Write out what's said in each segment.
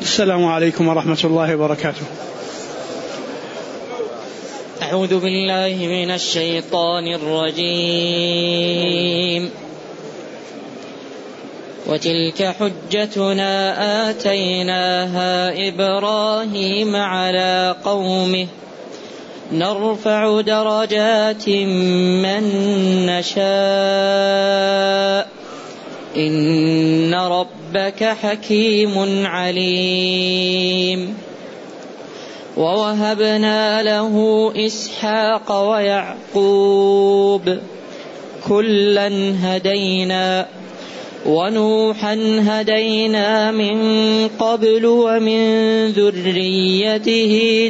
السلام عليكم ورحمة الله وبركاته. أعوذ بالله من الشيطان الرجيم. وتلك حجتنا آتيناها إبراهيم على قومه نرفع درجات من نشاء إن ربك حكيم عليم. ووهبنا له إسحاق ويعقوب كلا هدينا ونوحا هدينا من قبل ومن ذريته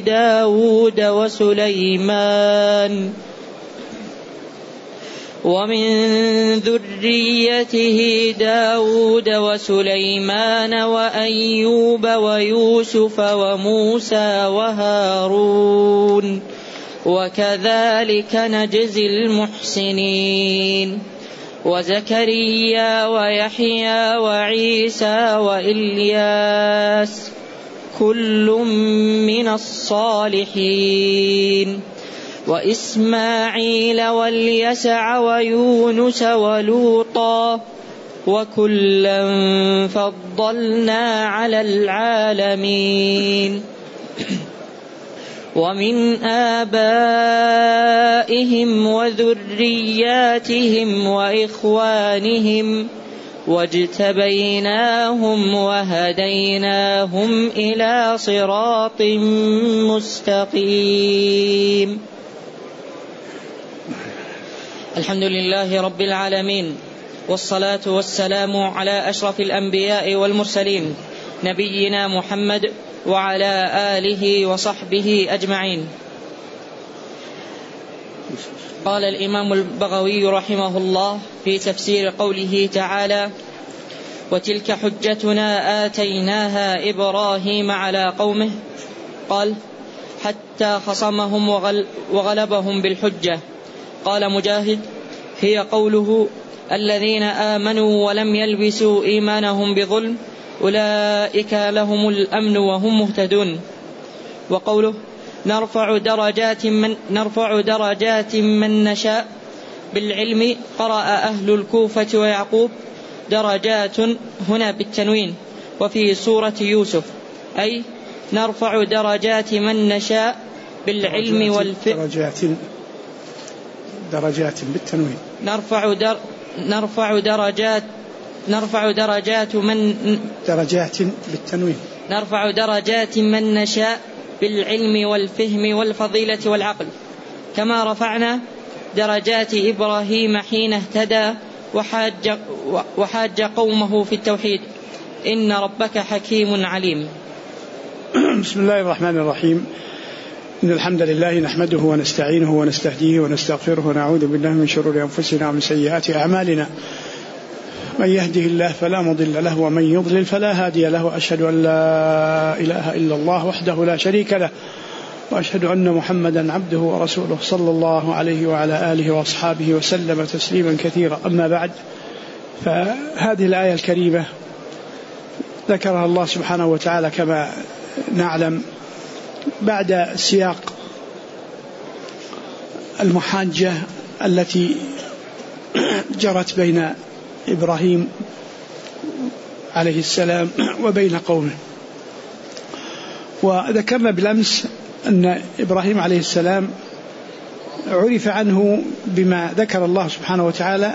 داود وسليمان وأيوب ويوسف وموسى وهارون وكذلك نجزي المحسنين. وزكريا ويحيى وعيسى وإلياس كل من الصالحين. وإسماعيل واليسع ويونس ولوطا وكلا فضلنا على العالمين. ومن آبائهم وذرياتهم وإخوانهم واجتبيناهم وهديناهم إلى صراط مستقيم. الحمد لله رب العالمين، والصلاة والسلام على أشرف الأنبياء والمرسلين نبينا محمد وعلى آله وصحبه أجمعين. قال الإمام البغوي رحمه الله في تفسير قوله تعالى: وتلك حجتنا آتيناها إبراهيم على قومه، قال: حتى خصمهم وغلبهم بالحجة. قال مجاهد: هي قوله: الذين آمنوا ولم يلبسوا إيمانهم بظلم أولئك لهم الأمن وهم مهتدون. وقوله: نرفع درجات من نشاء بالعلم، قرأ أهل الكوفة ويعقوب درجات هنا بالتنوين. وفي سورة يوسف أي نرفع درجات من نشاء بالعلم والفقه. درجات بالتنوين. نرفع درجات من نشاء بالعلم والفهم والفضيلة والعقل، كما رفعنا درجات إبراهيم حين اهتدى وحاج قومه في التوحيد إن ربك حكيم عليم. بسم الله الرحمن الرحيم. إن الحمد لله نحمده ونستعينه ونستهديه ونستغفره ونعوذ بالله من شرور أنفسنا ومن سيئات أعمالنا. من يهده الله فلا مضل له ومن يضلل فلا هادي له. أشهد أن لا إله إلا الله وحده لا شريك له، وأشهد أن محمدا عبده ورسوله صلى الله عليه وعلى آله وأصحابه وسلم تسليما كثيرا. أما بعد، فهذه الآية الكريمة ذكرها الله سبحانه وتعالى كما نعلم بعد سياق المحاجة التي جرت بين إبراهيم عليه السلام وبين قومه. وذكرنا بالأمس أن إبراهيم عليه السلام عرف عنه بما ذكر الله سبحانه وتعالى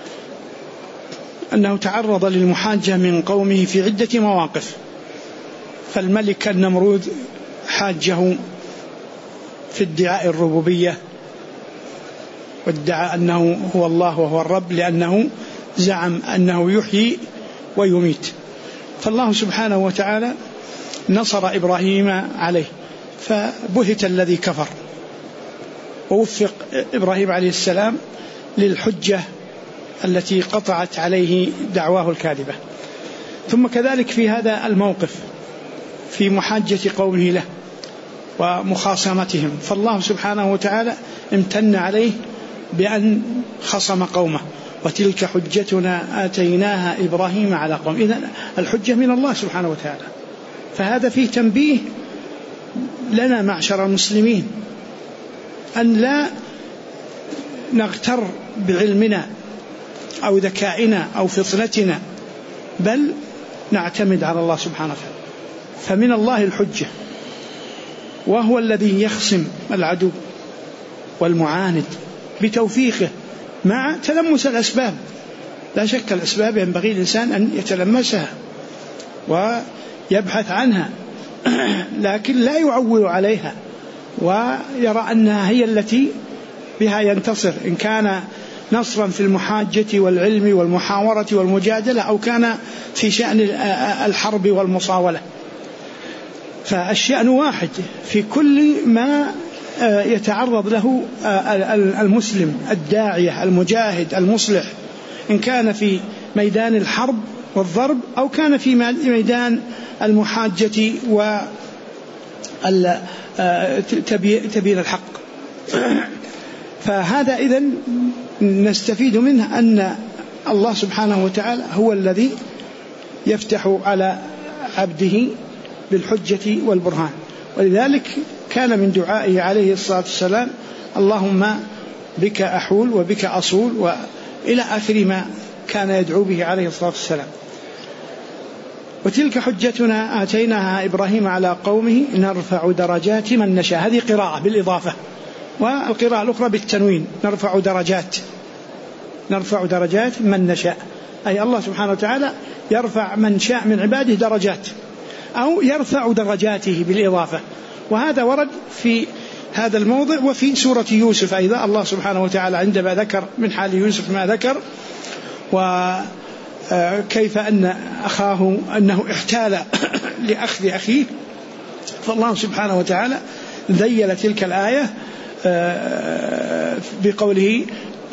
أنه تعرض للمحاجة من قومه في عدة مواقف. فالملك النمرود حاجه في ادعاء الربوبية، وادعى أنه هو الله وهو الرب، لأنه زعم أنه يحيي ويميت. فالله سبحانه وتعالى نصر إبراهيم عليه، فبهت الذي كفر، ووفق إبراهيم عليه السلام للحجة التي قطعت عليه دعواه الكاذبة. ثم كذلك في هذا الموقف في محاجة قومه له ومخاصمتهم، فالله سبحانه وتعالى امتن عليه بأن خصم قومه. وتلك حجتنا آتيناها إبراهيم على قوم. إذن الحجة من الله سبحانه وتعالى، فهذا فيه تنبيه لنا معشر المسلمين أن لا نغتر بعلمنا أو ذكائنا أو فطنتنا، بل نعتمد على الله سبحانه وتعالى. فمن الله الحجة، وهو الذي يخصم العدو والمعاند بتوفيقه مع تلمس الأسباب. لا شك الأسباب ينبغي الإنسان أن يتلمسها ويبحث عنها، لكن لا يعول عليها ويرى أنها هي التي بها ينتصر، إن كان نصرا في المحاجة والعلم والمحاورة والمجادلة، أو كان في شأن الحرب والمصاولة. فالشأن واحد في كل ما يتعرض له المسلم الداعية المجاهد المصلح، إن كان في ميدان الحرب والضرب أو كان في ميدان المحاجة وتبيين الحق. فهذا إذن نستفيد منه أن الله سبحانه وتعالى هو الذي يفتح على عبده بالحجة والبرهان. ولذلك كان من دعائه عليه الصلاة والسلام: اللهم بك أحول وبك أصول، وإلى آخر ما كان يدعو به عليه الصلاة والسلام. وتلك حجتنا آتيناها إبراهيم على قومه نرفع درجات من نشاء. هذه قراءة بالإضافة، والقراءة الأخرى بالتنوين: نرفع درجات من نشاء، أي الله سبحانه وتعالى يرفع من شاء من عباده درجات، أو يرفع درجاته بالإضافة. وهذا ورد في هذا الموضع وفي سورة يوسف أيضا. الله سبحانه وتعالى عندما ذكر من حال يوسف ما ذكر، وكيف أن أخاه أنه احتال لأخذ أخيه، فالله سبحانه وتعالى ذيل تلك الآية بقوله: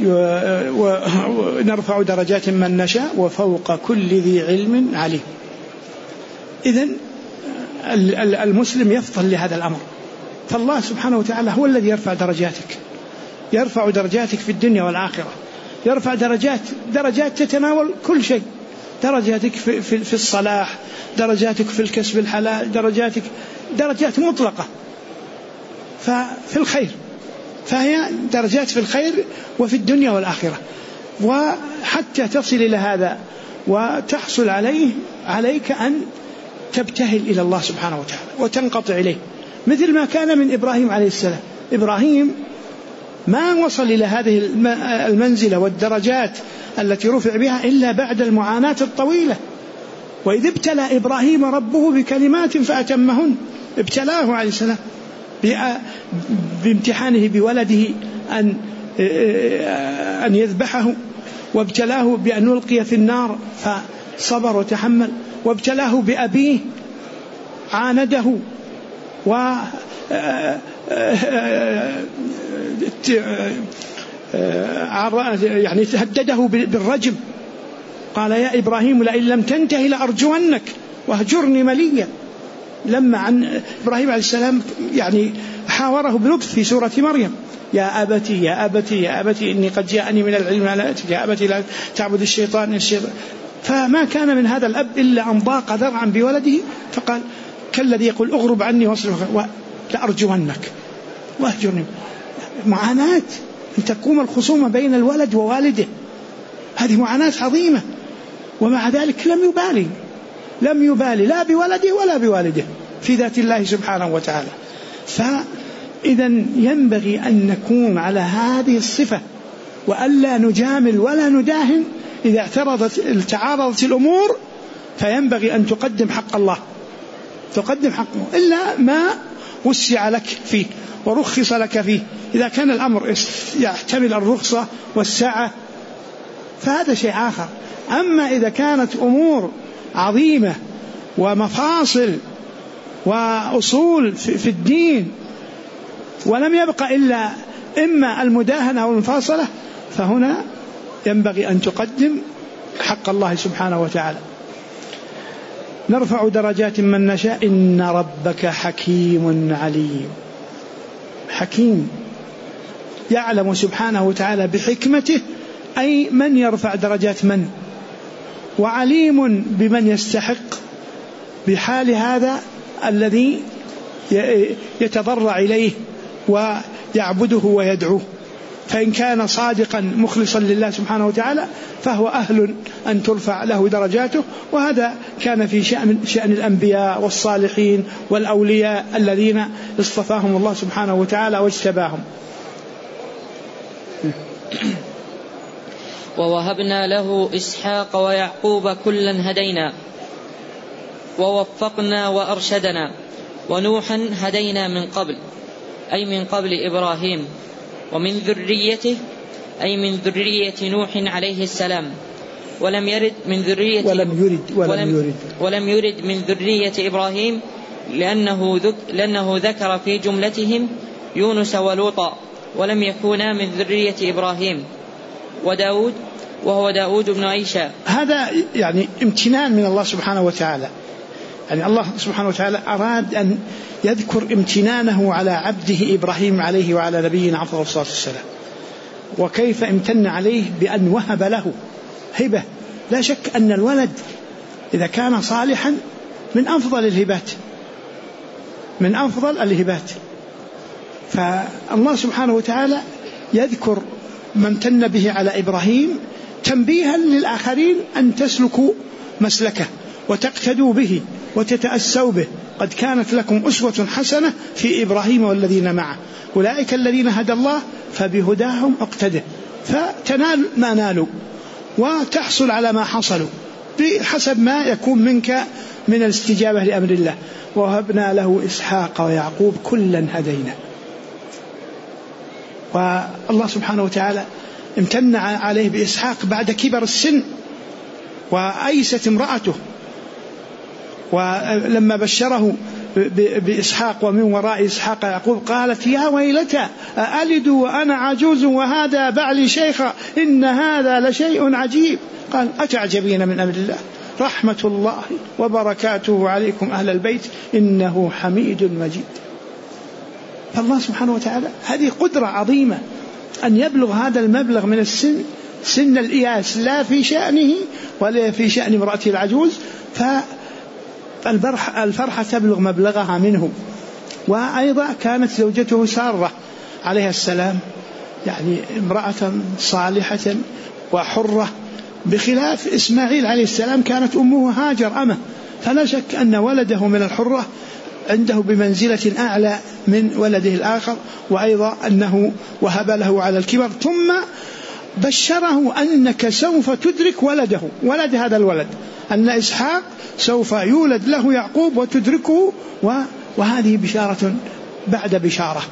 ونرفع درجات من نشاء وفوق كل ذي علم عليم. إذن المسلم يفضل لهذا الأمر، فالله سبحانه وتعالى هو الذي يرفع درجاتك في الدنيا والآخرة، يرفع درجات تتناول كل شيء، درجاتك في الصلاح، درجاتك في الكسب الحلال، درجات مطلقة ففي الخير، فهي درجات في الخير وفي الدنيا والآخرة. وحتى تصل إلى هذا وتحصل عليه، عليك أن تبتهل إلى الله سبحانه وتعالى وتنقطع إليه، مثل ما كان من إبراهيم عليه السلام. إبراهيم ما وصل إلى هذه المنزلة والدرجات التي رفع بها إلا بعد المعاناة الطويلة. وإذ ابتلى إبراهيم ربه بكلمات فأتمهن، ابتلاه عليه السلام بامتحانه بولده أن يذبحه، وابتلاه بأن يلقي في النار فصبر وتحمل، وابتلاه بأبيه عانده يعني تهدده بالرجم، قال: يا إبراهيم لئن لم تنتهي لأرجمنك واهجرني مليا. لما عن إبراهيم عليه السلام يعني حاوره بلطف في سورة مريم: يا أبتي يا أبتي يا أبتي إني قد جاءني من العلم يا أبتي لا تعبد الشيطان. فما كان من هذا الأب إلا أن ضاق ذرعا بولده، فقال كالذي يقول: أغرب عني واصرف لأرجمنك واهجرني. معاناة أن تقوم الخصومة بين الولد ووالده، هذه معاناة عظيمة، ومع ذلك لم يبالي لا بولده ولا بوالده في ذات الله سبحانه وتعالى. فإذا ينبغي أن نكون على هذه الصفة، وألا نجامل ولا نداهن. إذا تعارضت الأمور فينبغي أن تقدم حق الله، تقدم حقه، إلا ما وسع لك فيه ورخص لك فيه. إذا كان الأمر يحتمل الرخصة والسعة فهذا شيء آخر. أما إذا كانت أمور عظيمة ومفاصل وأصول في الدين ولم يبق إلا إما المداهنة أو المفاصلة، فهنا ينبغي أن تقدم حق الله سبحانه وتعالى. نرفع درجات من نشاء إن ربك حكيم عليم. حكيم يعلم سبحانه وتعالى بحكمته أي من يرفع درجات من، وعليم بمن يستحق بحال هذا الذي يتضرع إليه ويعبده ويدعوه. فإن كان صادقا مخلصا لله سبحانه وتعالى فهو أهل أن ترفع له درجاته. وهذا كان في شأن الأنبياء والصالحين والأولياء الذين اصطفاهم الله سبحانه وتعالى واجتباهم. ووهبنا له إسحاق ويعقوب كلا هدينا ووفقنا وأرشدنا ونوحا هدينا من قبل أي من قبل إبراهيم ومن ذريته أي من ذرية نوح عليه السلام ولم يرد من ذرية ولم يرد من ذرية إبراهيم لأنه ذكر في جملتهم يونس ولوطا ولم يكونا من ذرية إبراهيم وداود وهو داود بن عيسى. هذا يعني امتنان من الله سبحانه وتعالى. يعني الله سبحانه وتعالى أراد أن يذكر امتنانه على عبده إبراهيم عليه وعلى نبينا أفضل الصلاة والسلام، وكيف امتن عليه بأن وهب له هبة. لا شك أن الولد إذا كان صالحا من أفضل الهبات. فالله سبحانه وتعالى يذكر ما امتن به على إبراهيم تنبيها للآخرين أن تسلكوا مسلكه وتقتدوا به وتتأسوا به. قد كانت لكم أسوة حسنة في إبراهيم والذين معه أولئك الذين هدى الله فبهداهم اقتده. فتنال ما نالوا وتحصل على ما حصلوا بحسب ما يكون منك من الاستجابة لأمر الله. ووهبنا له إسحاق ويعقوب كلا هدينا. والله سبحانه وتعالى امتن عليه بإسحاق بعد كبر السن وأيست امرأته، ولما بشره بإسحاق ومن وراء إسحاق يعقوب قالت يا ويلتى أألد وأنا عجوز وهذا بعلي شيخا إن هذا لشيء عجيب. قال أتعجبين من أمر الله رحمة الله وبركاته عليكم أهل البيت إنه حميد مجيد. فالله سبحانه وتعالى هذه قدرة عظيمة أن يبلغ هذا المبلغ من السن، سن الإياس، لا في شأنه ولا في شأن امرأته العجوز، فالفرحة تبلغ مبلغها منه. وأيضا كانت زوجته سارة عليها السلام يعني امرأة صالحة وحرة، بخلاف إسماعيل عليه السلام كانت أمه هاجر أمه. فلا شك أن ولده من الحرة عنده بمنزلة أعلى من ولده الآخر، وأيضا أنه وهب له على الكبر ثم بشره أنك سوف تدرك ولد هذا الولد، أن إسحاق سوف يولد له يعقوب وتدركه، وهذه بشارة بعد بشارة.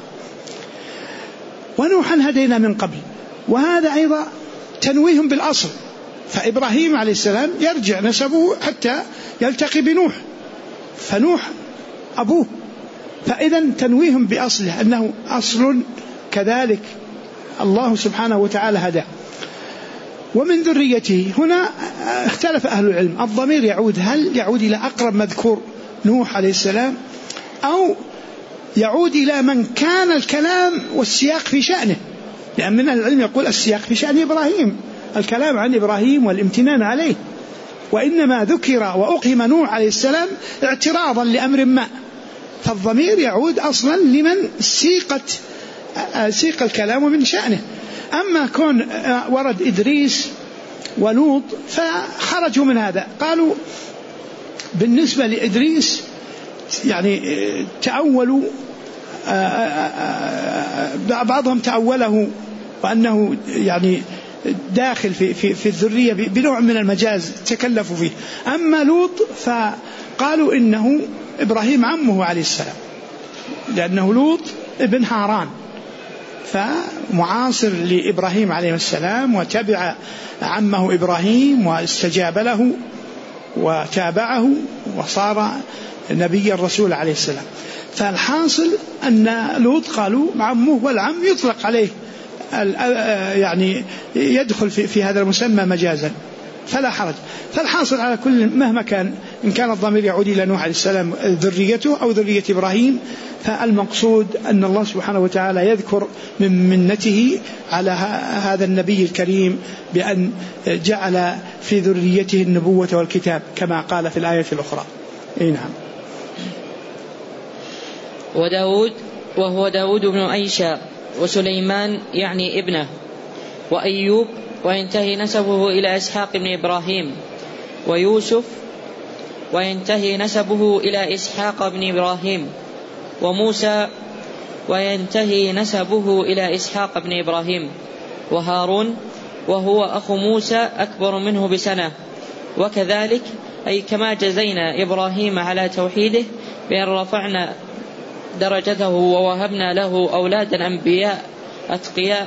ونوحا هدينا من قبل، وهذا أيضا تنويه بالأصل. فإبراهيم عليه السلام يرجع نسبه حتى يلتقي بنوح، فنوح أبوه، فإذا تنويه بأصله أنه أصل كذلك الله سبحانه وتعالى هداه. ومن ذريته هنا اختلف أهل العلم، الضمير هل يعود إلى أقرب مذكور نوح عليه السلام أو يعود إلى من كان الكلام والسياق في شأنه؟ لأن من العلم يقول السياق في شأن إبراهيم، الكلام عن إبراهيم والامتنان عليه، وإنما ذكر وأقيم نوح عليه السلام اعتراضا لأمر ما، فالضمير يعود أصلا لمن سيق الكلام من شأنه. أما كون ورد إدريس ولوط فخرجوا من هذا، قالوا بالنسبة لإدريس يعني تأولوا، بعضهم تأوله وأنه يعني داخل في الذرية بنوع من المجاز تكلفوا فيه. أما لوط فقالوا إنه إبراهيم عمه عليه السلام، لأنه لوط ابن هاران فمعاصر لإبراهيم عليه السلام، وتبع عمه إبراهيم واستجاب له وتابعه وصار نبي الرسول عليه السلام. فالحاصل أن لوط قالوا عمه، والعم يطلق عليه يعني يدخل في هذا المسمى مجازا فلا حرج. فالحاصل على كل مهما كان، إن كان الضمير يعود إلى نوح عليه السلام ذريته أو ذرية إبراهيم، فالمقصود أن الله سبحانه وتعالى يذكر من منته على هذا النبي الكريم بأن جعل في ذريته النبوة والكتاب كما قال في الآية الأخرى. أي نعم. وداود وهو داود بن أيشى، وسليمان يعني ابنه، وأيوب وينتهي نسبه إلى إسحاق بن إبراهيم، ويوسف وينتهي نسبه إلى إسحاق بن إبراهيم، وموسى وينتهي نسبه إلى إسحاق بن إبراهيم، وهارون وهو أخو موسى أكبر منه بسنة. وكذلك أي كما جزينا إبراهيم على توحيده بأن رفعنا درجته ووهبنا له أولادا أنبياء أتقياء،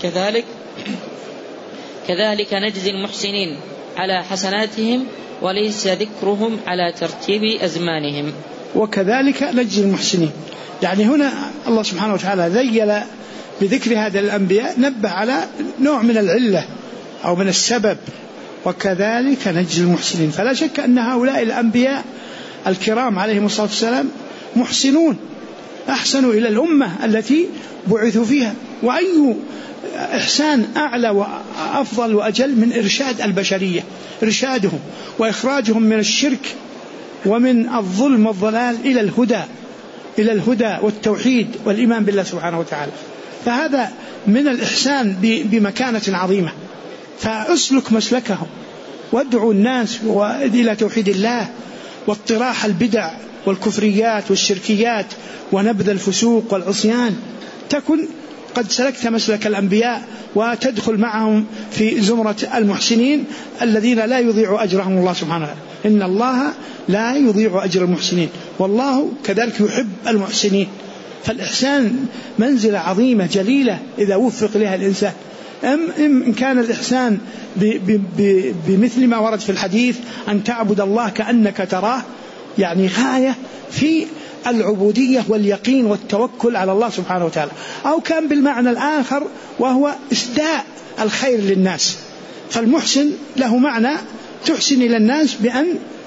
كذلك نجزي المحسنين على حسناتهم وليس ذكرهم على ترتيب أزمانهم. وكذلك نجزي المحسنين، يعني هنا الله سبحانه وتعالى ذيل بذكر هذا الأنبياء، نبه على نوع من العلة أو من السبب، وكذلك نجزي المحسنين. فلا شك أن هؤلاء الأنبياء الكرام عليهم الصلاة والسلام محسنون، أحسنوا إلى الأمة التي بعثوا فيها. وأي إحسان أعلى وأفضل وأجل من إرشاد البشرية، إرشادهم وإخراجهم من الشرك ومن الظلم والضلال إلى الهدى والتوحيد والإيمان بالله سبحانه وتعالى. فهذا من الإحسان بمكانة عظيمة. فأسلك مسلكهم وادعوا الناس إلى توحيد الله واطراح البدع والكفريات والشركيات ونبذ الفسوق والعصيان، تكن قد سلكت مسلك الأنبياء وتدخل معهم في زمرة المحسنين الذين لا يضيع أجرهم الله سبحانه وتعالى. إن الله لا يضيع أجر المحسنين، والله كذلك يحب المحسنين. فالإحسان منزلة عظيمة جليلة إذا وفق لها الإنسان. إن كان الإحسان بمثل ما ورد في الحديث أن تعبد الله كأنك تراه، يعني غاية في العبودية واليقين والتوكل على الله سبحانه وتعالى، أو كان بالمعنى الآخر وهو إسداء الخير للناس. فالمحسن له معنى تحسن إلى الناس بأن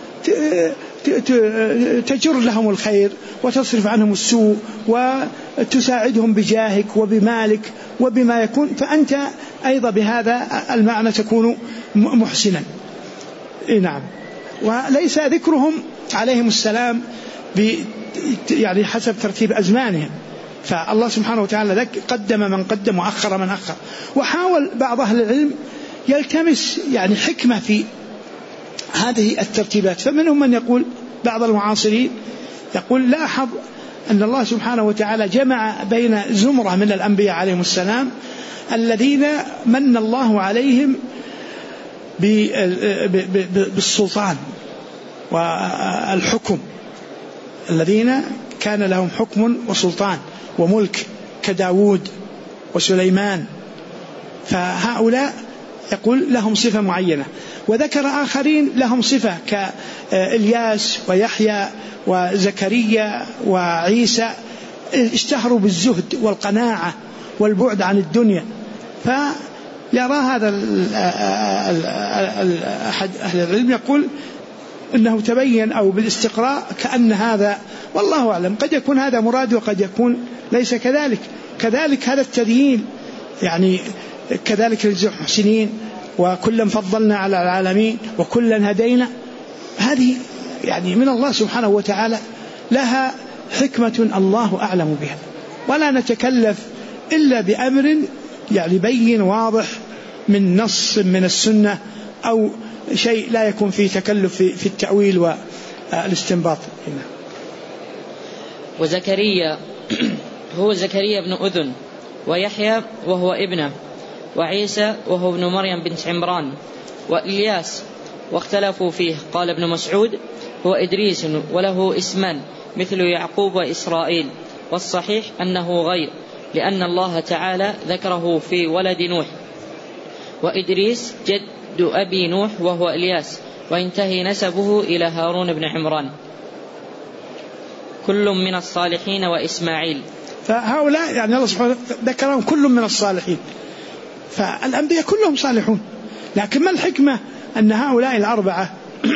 تجر لهم الخير وتصرف عنهم السوء وتساعدهم بجاهك وبمالك وبما يكون، فأنت أيضا بهذا المعنى تكون محسنا. نعم. وليس ذكرهم عليهم السلام يعني حسب ترتيب أزمانهم، فالله سبحانه وتعالى قدم من قدم وأخر من أخر. وحاول بعض أهل العلم يلتمس يعني حكمة في هذه الترتيبات، فمنهم من يقول، بعض المعاصرين يقول لاحظ أن الله سبحانه وتعالى جمع بين زمرة من الأنبياء عليهم السلام الذين من الله عليهم بالسلطان والحكم، الذين كان لهم حكم وسلطان وملك كداود وسليمان، فهؤلاء يقول لهم صفة معينة. وذكر آخرين لهم صفة كإلياس ويحيى وزكريا وعيسى، اشتهروا بالزهد والقناعة والبعد عن الدنيا. فيرى هذا أحد أهل العلم يقول إنه تبين أو بالاستقراء كأن هذا، والله أعلم، قد يكون هذا مراد وقد يكون ليس كذلك. كذلك هذا التدين يعني كذلك نجزي المحسنين وكلا فضلنا على العالمين وكلا هدينا، هذه يعني من الله سبحانه وتعالى لها حكمة الله أعلم بها، ولا نتكلف إلا بأمر يعني بين واضح من نص من السنة أو شيء لا يكون فيه تكلف في التأويل والاستنباط. وزكريا هو زكريا بن أذن، ويحيى وهو ابنه، وعيسى وهو ابن مريم بنت عمران، وإلياس واختلفوا فيه. قال ابن مسعود هو إدريس وله اسمان مثل يعقوب وإسرائيل، والصحيح أنه غير، لأن الله تعالى ذكره في ولد نوح. وإدريس جد أبي نوح وهو إلياس، وينتهي نسبه إلى هارون بن عمران، كل من الصالحين وإسماعيل. فهؤلاء يعني الله سبحانه ذكرهم كل من الصالحين، فالأنبياء كلهم صالحون، لكن ما الحكمة أن هؤلاء الأربعة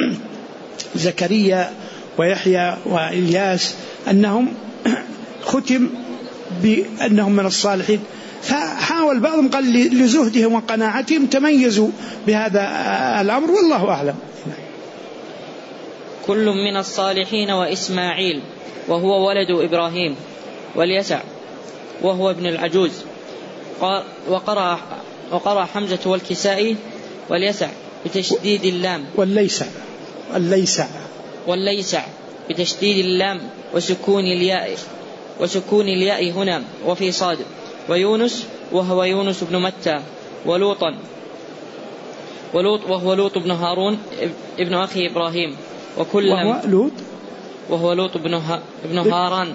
زكريا ويحيى وإلياس أنهم ختم بأنهم من الصالحين؟ فحاول بعضهم قال لزهدهم وقناعتهم تميزوا بهذا الأمر، والله أعلم. كل من الصالحين وإسماعيل وهو ولد إبراهيم، واليسع وهو ابن العجوز. وقرأ حمزة والكسائي واليسع بتشديد اللام، والليسع بتشديد اللام وسكون الياء هنا وفي صاد. ويونس وهو يونس بن متى، ولوط وهو لوط بن هارون ابن أخي إبراهيم، وهو لوط بن هاران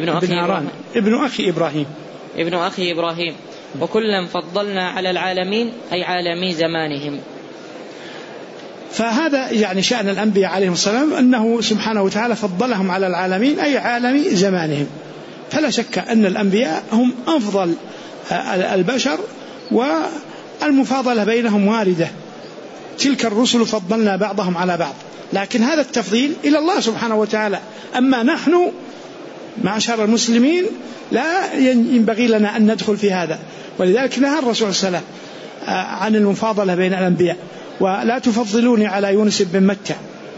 ابن أخي إبراهيم. وكلا فضلنا على العالمين أي عالمي زمانهم. فهذا يعني شأن الأنبياء عليهم السلام، أنه سبحانه وتعالى فضلهم على العالمين أي عالمي زمانهم. فلا شك أن الأنبياء هم أفضل البشر، والمفاضلة بينهم واردة. تلك الرسل فضلنا بعضهم على بعض، لكن هذا التفضيل إلى الله سبحانه وتعالى. أما نحن معشر المسلمين لا ينبغي لنا أن ندخل في هذا، ولذلك نهى الرسول صلى الله عليه وسلم عن المفاضلة بين الأنبياء، ولا تفضلوني على يونس بن متى.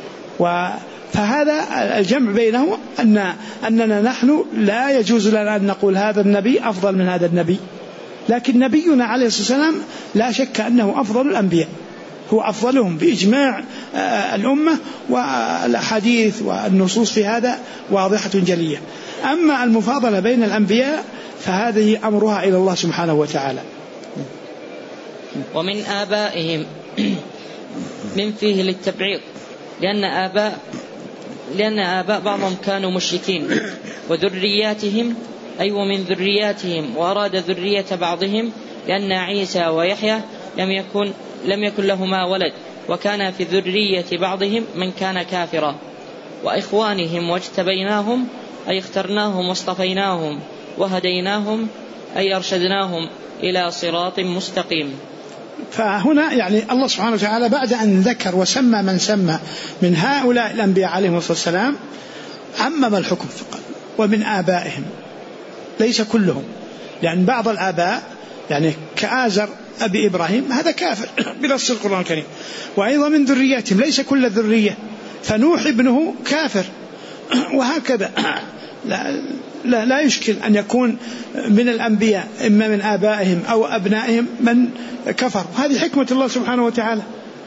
فهذا الجمع بينه أننا نحن لا يجوز لنا أن نقول هذا النبي أفضل من هذا النبي، لكن نبينا عليه الصلاة والسلام لا شك أنه أفضل الأنبياء، هو أفضلهم بإجماع الأمة، والأحاديث والنصوص في هذا واضحة جلية. أما المفاضلة بين الأنبياء فهذه أمرها إلى الله سبحانه وتعالى. ومن آبائهم من فيه للتبعيض، لأن آباء بعضهم كانوا مشركين، وذرياتهم أي ومن ذرياتهم، وأراد ذرية بعضهم لأن عيسى ويحيى لم يكن لهما ولد، وكان في ذرية بعضهم من كان كافرا. وإخوانهم واجتبيناهم أي اخترناهم واصطفيناهم، وهديناهم أي أرشدناهم إلى صراط مستقيم. فهنا يعني الله سبحانه وتعالى بعد أن ذكر وسمى من سمى من هؤلاء الأنبياء عليهم الصلاة والسلام عمم الحكم فقط. ومن آبائهم ليس كلهم، لأن بعض الآباء يعني كآزر أبي إبراهيم هذا كافر بنص القرآن الكريم، وأيضا من ذرياتهم ليس كل الذرية، فنوح ابنه كافر، وهكذا. لا يشكل أن يكون من الأنبياء إما من آبائهم أو أبنائهم من كفر. هذه حكمة الله سبحانه وتعالى،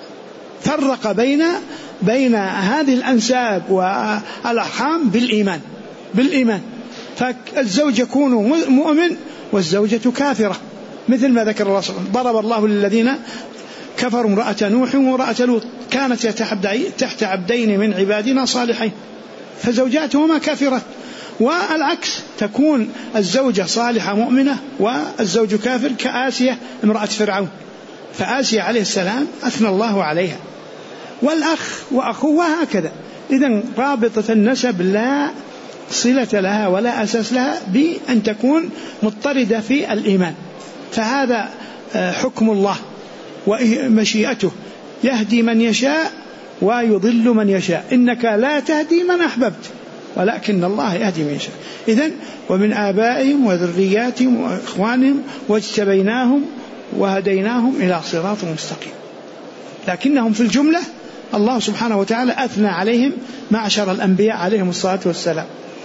فرق بين هذه الأنساب والأرحام بالإيمان. فالزوج يكون مؤمن والزوجة كافرة، مثل ما ذكر الله سبحانه. ضرب الله للذين كفروا امرأة نوح وامرأة لوط كانت تحت عبدين من عبادنا صالحين فزوجاتهما كافرات، والعكس تكون الزوجة صالحة مؤمنة والزوج كافر، كآسية امرأة فرعون. فآسية عليه السلام أثنى الله عليها، والأخ وأخوه، وهكذا. إذن رابطة النسب لا صلة لها ولا أساس لها بأن تكون مضطردة في الإيمان. فهذا حكم الله ومشيئته، يهدي من يشاء ويضل من يشاء، إنك لا تهدي من أحببت ولكن الله يهدي من يشاء. إذن ومن آبائهم وذرياتهم وإخوانهم واجتبيناهم وهديناهم إلى صراط مستقيم. لكنهم في الجملة الله سبحانه وتعالى أثنى عليهم معشر الأنبياء عليهم الصلاة والسلام.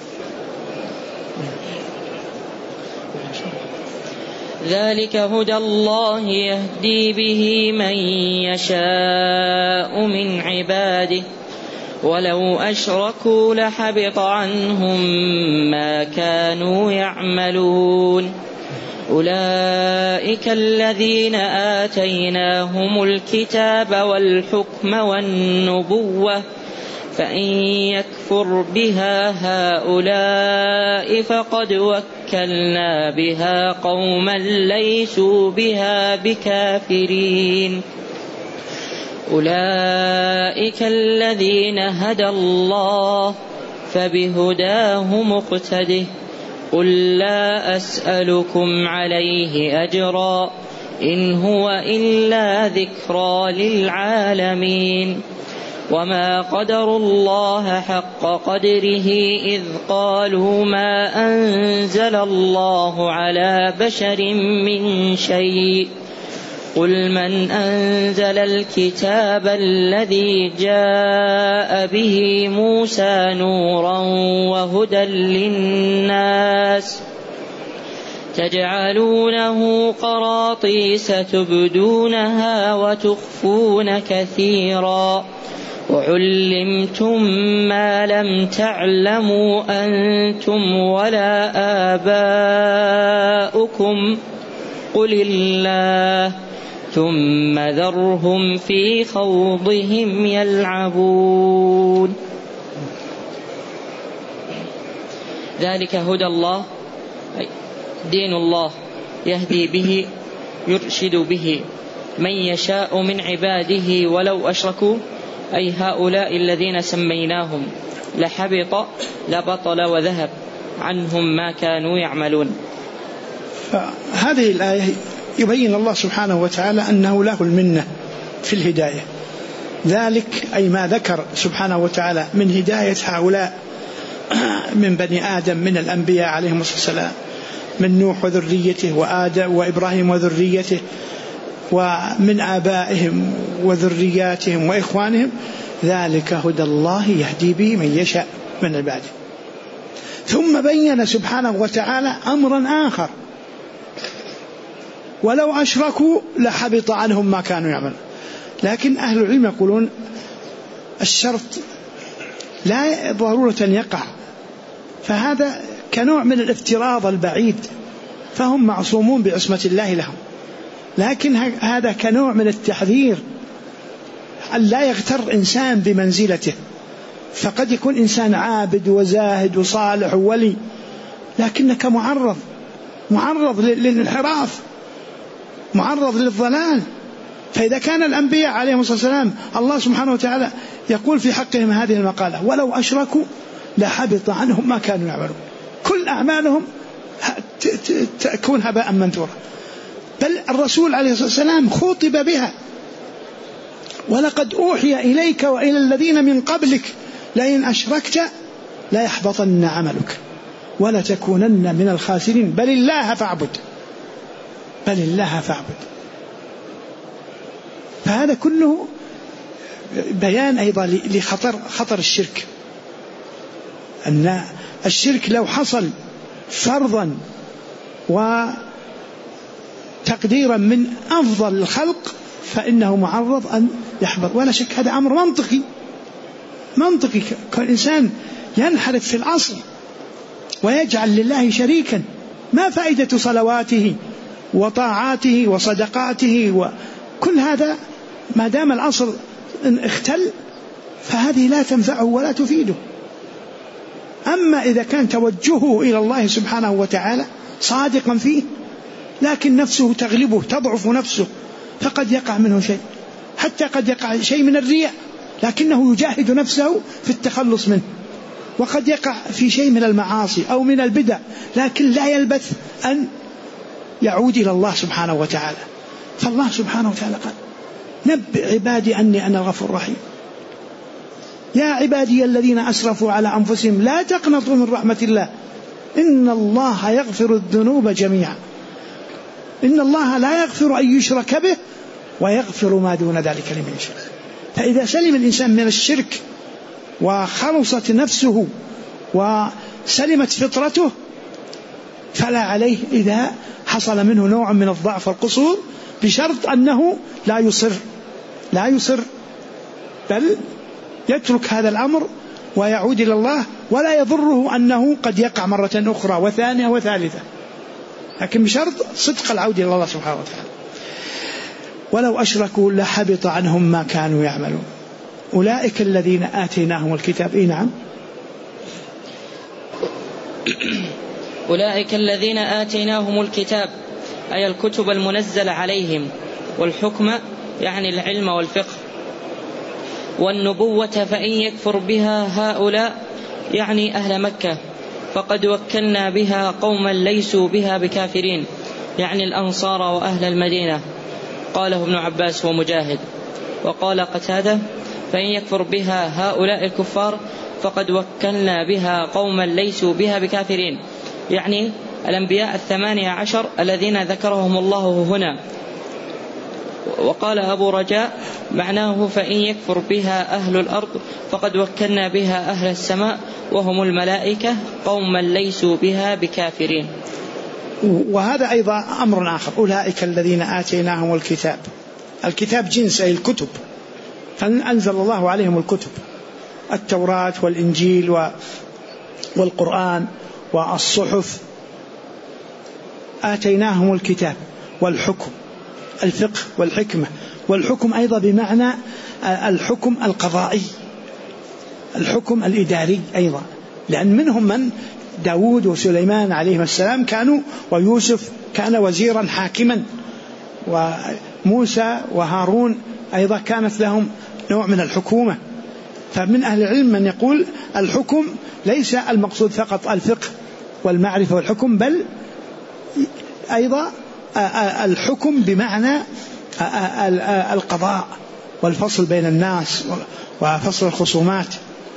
ذلك هدى الله يهدي به من يشاء من عباده ولو أشركوا لحبط عنهم ما كانوا يعملون. أولئك الذين آتيناهم الكتاب والحكم والنبوة فإن يكفر بها هؤلاء فقد وكلنا بها قوما ليسوا بها بكافرين. أولئك الذين هدى الله فبهداه مقتده قل لا أسألكم عليه أجرا إن هو إلا ذكرى للعالمين. وما قدروا الله حق قدره إذ قالوا ما أنزل الله على بشر من شيء قل من أنزل الكتاب الذي جاء به موسى نورا وهدى للناس تجعلونه قراطيس تبدونها وتخفون كثيرا وعلمتم ما لم تعلموا أنتم ولا آباؤكم قل الله ثم ذرهم في خوضهم يلعبون. ذلك هدى الله دين الله يهدي به يرشد به من يشاء من عباده ولو أشركوا أي هؤلاء الذين سميناهم لحبط لبطل وذهب عنهم ما كانوا يعملون. هذه الآية يبين الله سبحانه وتعالى أنه له المنة في الهداية. ذلك أي ما ذكر سبحانه وتعالى من هداية هؤلاء من بني آدم من الأنبياء عليهم السلام، من نوح وذريته وآدم وإبراهيم وذريته ومن آبائهم وذرياتهم وإخوانهم، ذلك هدى الله يهدي به من يشاء من عباده. ثم بين سبحانه وتعالى أمرا آخر، ولو أشركوا لحبط عنهم ما كانوا يعملون. لكن أهل العلم يقولون الشرط لا ضرورة يقع، فهذا كنوع من الافتراض البعيد، فهم معصومون بعصمة الله لهم. لكن هذا كنوع من التحذير أن لا يغتر إنسان بمنزلته، فقد يكون إنسان عابد وزاهد وصالح وولي لكنك معرض للانحراف، معرض للضلال. فإذا كان الأنبياء عليهم الصلاة والسلام الله سبحانه وتعالى يقول في حقهم هذه المقالة ولو أشركوا لحبط عنهم ما كانوا يعملون، كل أعمالهم تكون هباء منثورا. بل الرسول عليه الصلاة والسلام خاطب بها، ولقد أوحي إليك وإلى الذين من قبلك لئن أشركت لا يحبطن عملك ولا تكونن من الخاسرين بل الله فاعبد. فهذا كله بيان أيضا لخطر الشرك، أن الشرك لو حصل فرضا وتقديرا من أفضل الخلق فإنه معرض أن يحبط، ولا شك هذا أمر منطقي. كالإنسان ينحرف في الأصل ويجعل لله شريكا، ما فائدة صلواته وطاعاته وصدقاته وكل هذا ما دام الأصل اختل فهذه لا تنفعه ولا تفيده. أما إذا كان توجهه إلى الله سبحانه وتعالى صادقا فيه لكن نفسه تغلبه تضعف نفسه، فقد يقع منه شيء، حتى قد يقع شيء من الرياء لكنه يجاهد نفسه في التخلص منه، وقد يقع في شيء من المعاصي أو من البدع لكن لا يلبث أن يعود إلى الله سبحانه وتعالى. فالله سبحانه وتعالى قال نبئ عبادي أني أنا الغفور الرحيم، يا عبادي الذين أسرفوا على أنفسهم لا تقنطوا من رحمة الله إن الله يغفر الذنوب جميعا، إن الله لا يغفر أن يشرك به ويغفر ما دون ذلك لمن يشاء. فإذا سلم الإنسان من الشرك وخلصت نفسه وسلمت فطرته فلا عليه إذا حصل منه نوع من الضعف والقصور، بشرط أنه لا يصر بل يترك هذا الأمر ويعود إلى الله، ولا يضره أنه قد يقع مرة أخرى وثانية وثالثة، لكن بشرط صدق العودة إلى الله سبحانه وتعالى. ولو أشركوا لحبط عنهم ما كانوا يعملون أولئك الذين آتيناهم الكتاب. نعم، أولئك الذين آتيناهم الكتاب أي الكتب المنزل عليهم، والحكم يعني العلم والفقه، والنبوة فإن يكفر بها هؤلاء يعني أهل مكة فقد وكلنا بها قوما ليسوا بها بكافرين يعني الأنصار وأهل المدينة، قاله ابن عباس ومجاهد. وقال قتادة فإن يكفر بها هؤلاء الكفار فقد وكلنا بها قوما ليسوا بها بكافرين يعني الأنبياء 18 الذين ذكرهم الله هنا. وقال أبو رجاء معناه فإن يكفر بها أهل الأرض فقد وكلنا بها أهل السماء وهم الملائكة قوما ليسوا بها بكافرين. وهذا أيضا أمر آخر، أولئك الذين آتيناهم الكتاب. الكتاب جنس أي الكتب، فأنزل الله عليهم الكتب، التوراة والإنجيل والقرآن والصحف. آتيناهم الكتاب والحكم، الفقه والحكمة، والحكم أيضا بمعنى الحكم القضائي، الحكم الإداري أيضا، لأن منهم من داود وسليمان عليهم السلام كانوا، ويوسف كان وزيرا حاكما، وموسى وهارون أيضا كانت لهم نوع من الحكومة. فمن أهل العلم من يقول الحكم ليس المقصود فقط الفقه والمعرفة والحكم، بل أيضا الحكم بمعنى القضاء والفصل بين الناس وفصل الخصومات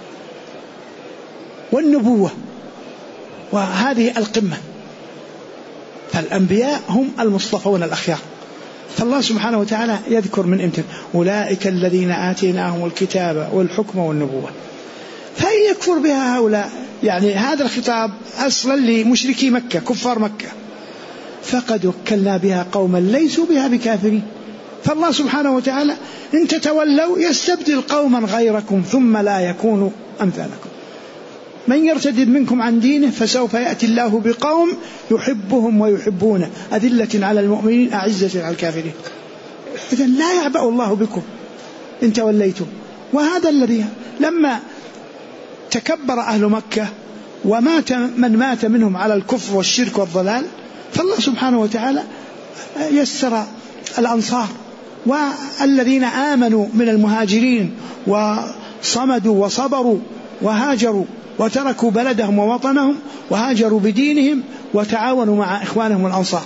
والنبوة، وهذه القمة. فالأنبياء هم المصطفون الأخيار. فالله سبحانه وتعالى يذكر من امتن أولئك الذين آتيناهم الكتاب والحكم والنبوة. فإن يكفر بها هؤلاء، يعني هذا الخطاب أصلا لمشركي مكة كفار مكة، فقد وكلنا بها قوما ليسوا بها بكافرين. فالله سبحانه وتعالى إن تتولوا يستبدل قوما غيركم ثم لا يكونوا أمثالكم. من يرتد منكم عن دينه فسوف يأتي الله بقوم يحبهم ويحبونه أذلة على المؤمنين أعزة على الكافرين. إذن لا يعبأ الله بكم إن توليتم. وهذا الذي لما تكبر أهل مكة ومات من مات منهم على الكفر والشرك والضلال، فالله سبحانه وتعالى يسر الأنصار والذين آمنوا من المهاجرين وصمدوا وصبروا وهاجروا وتركوا بلدهم ووطنهم وهاجروا بدينهم وتعاونوا مع إخوانهم الأنصار.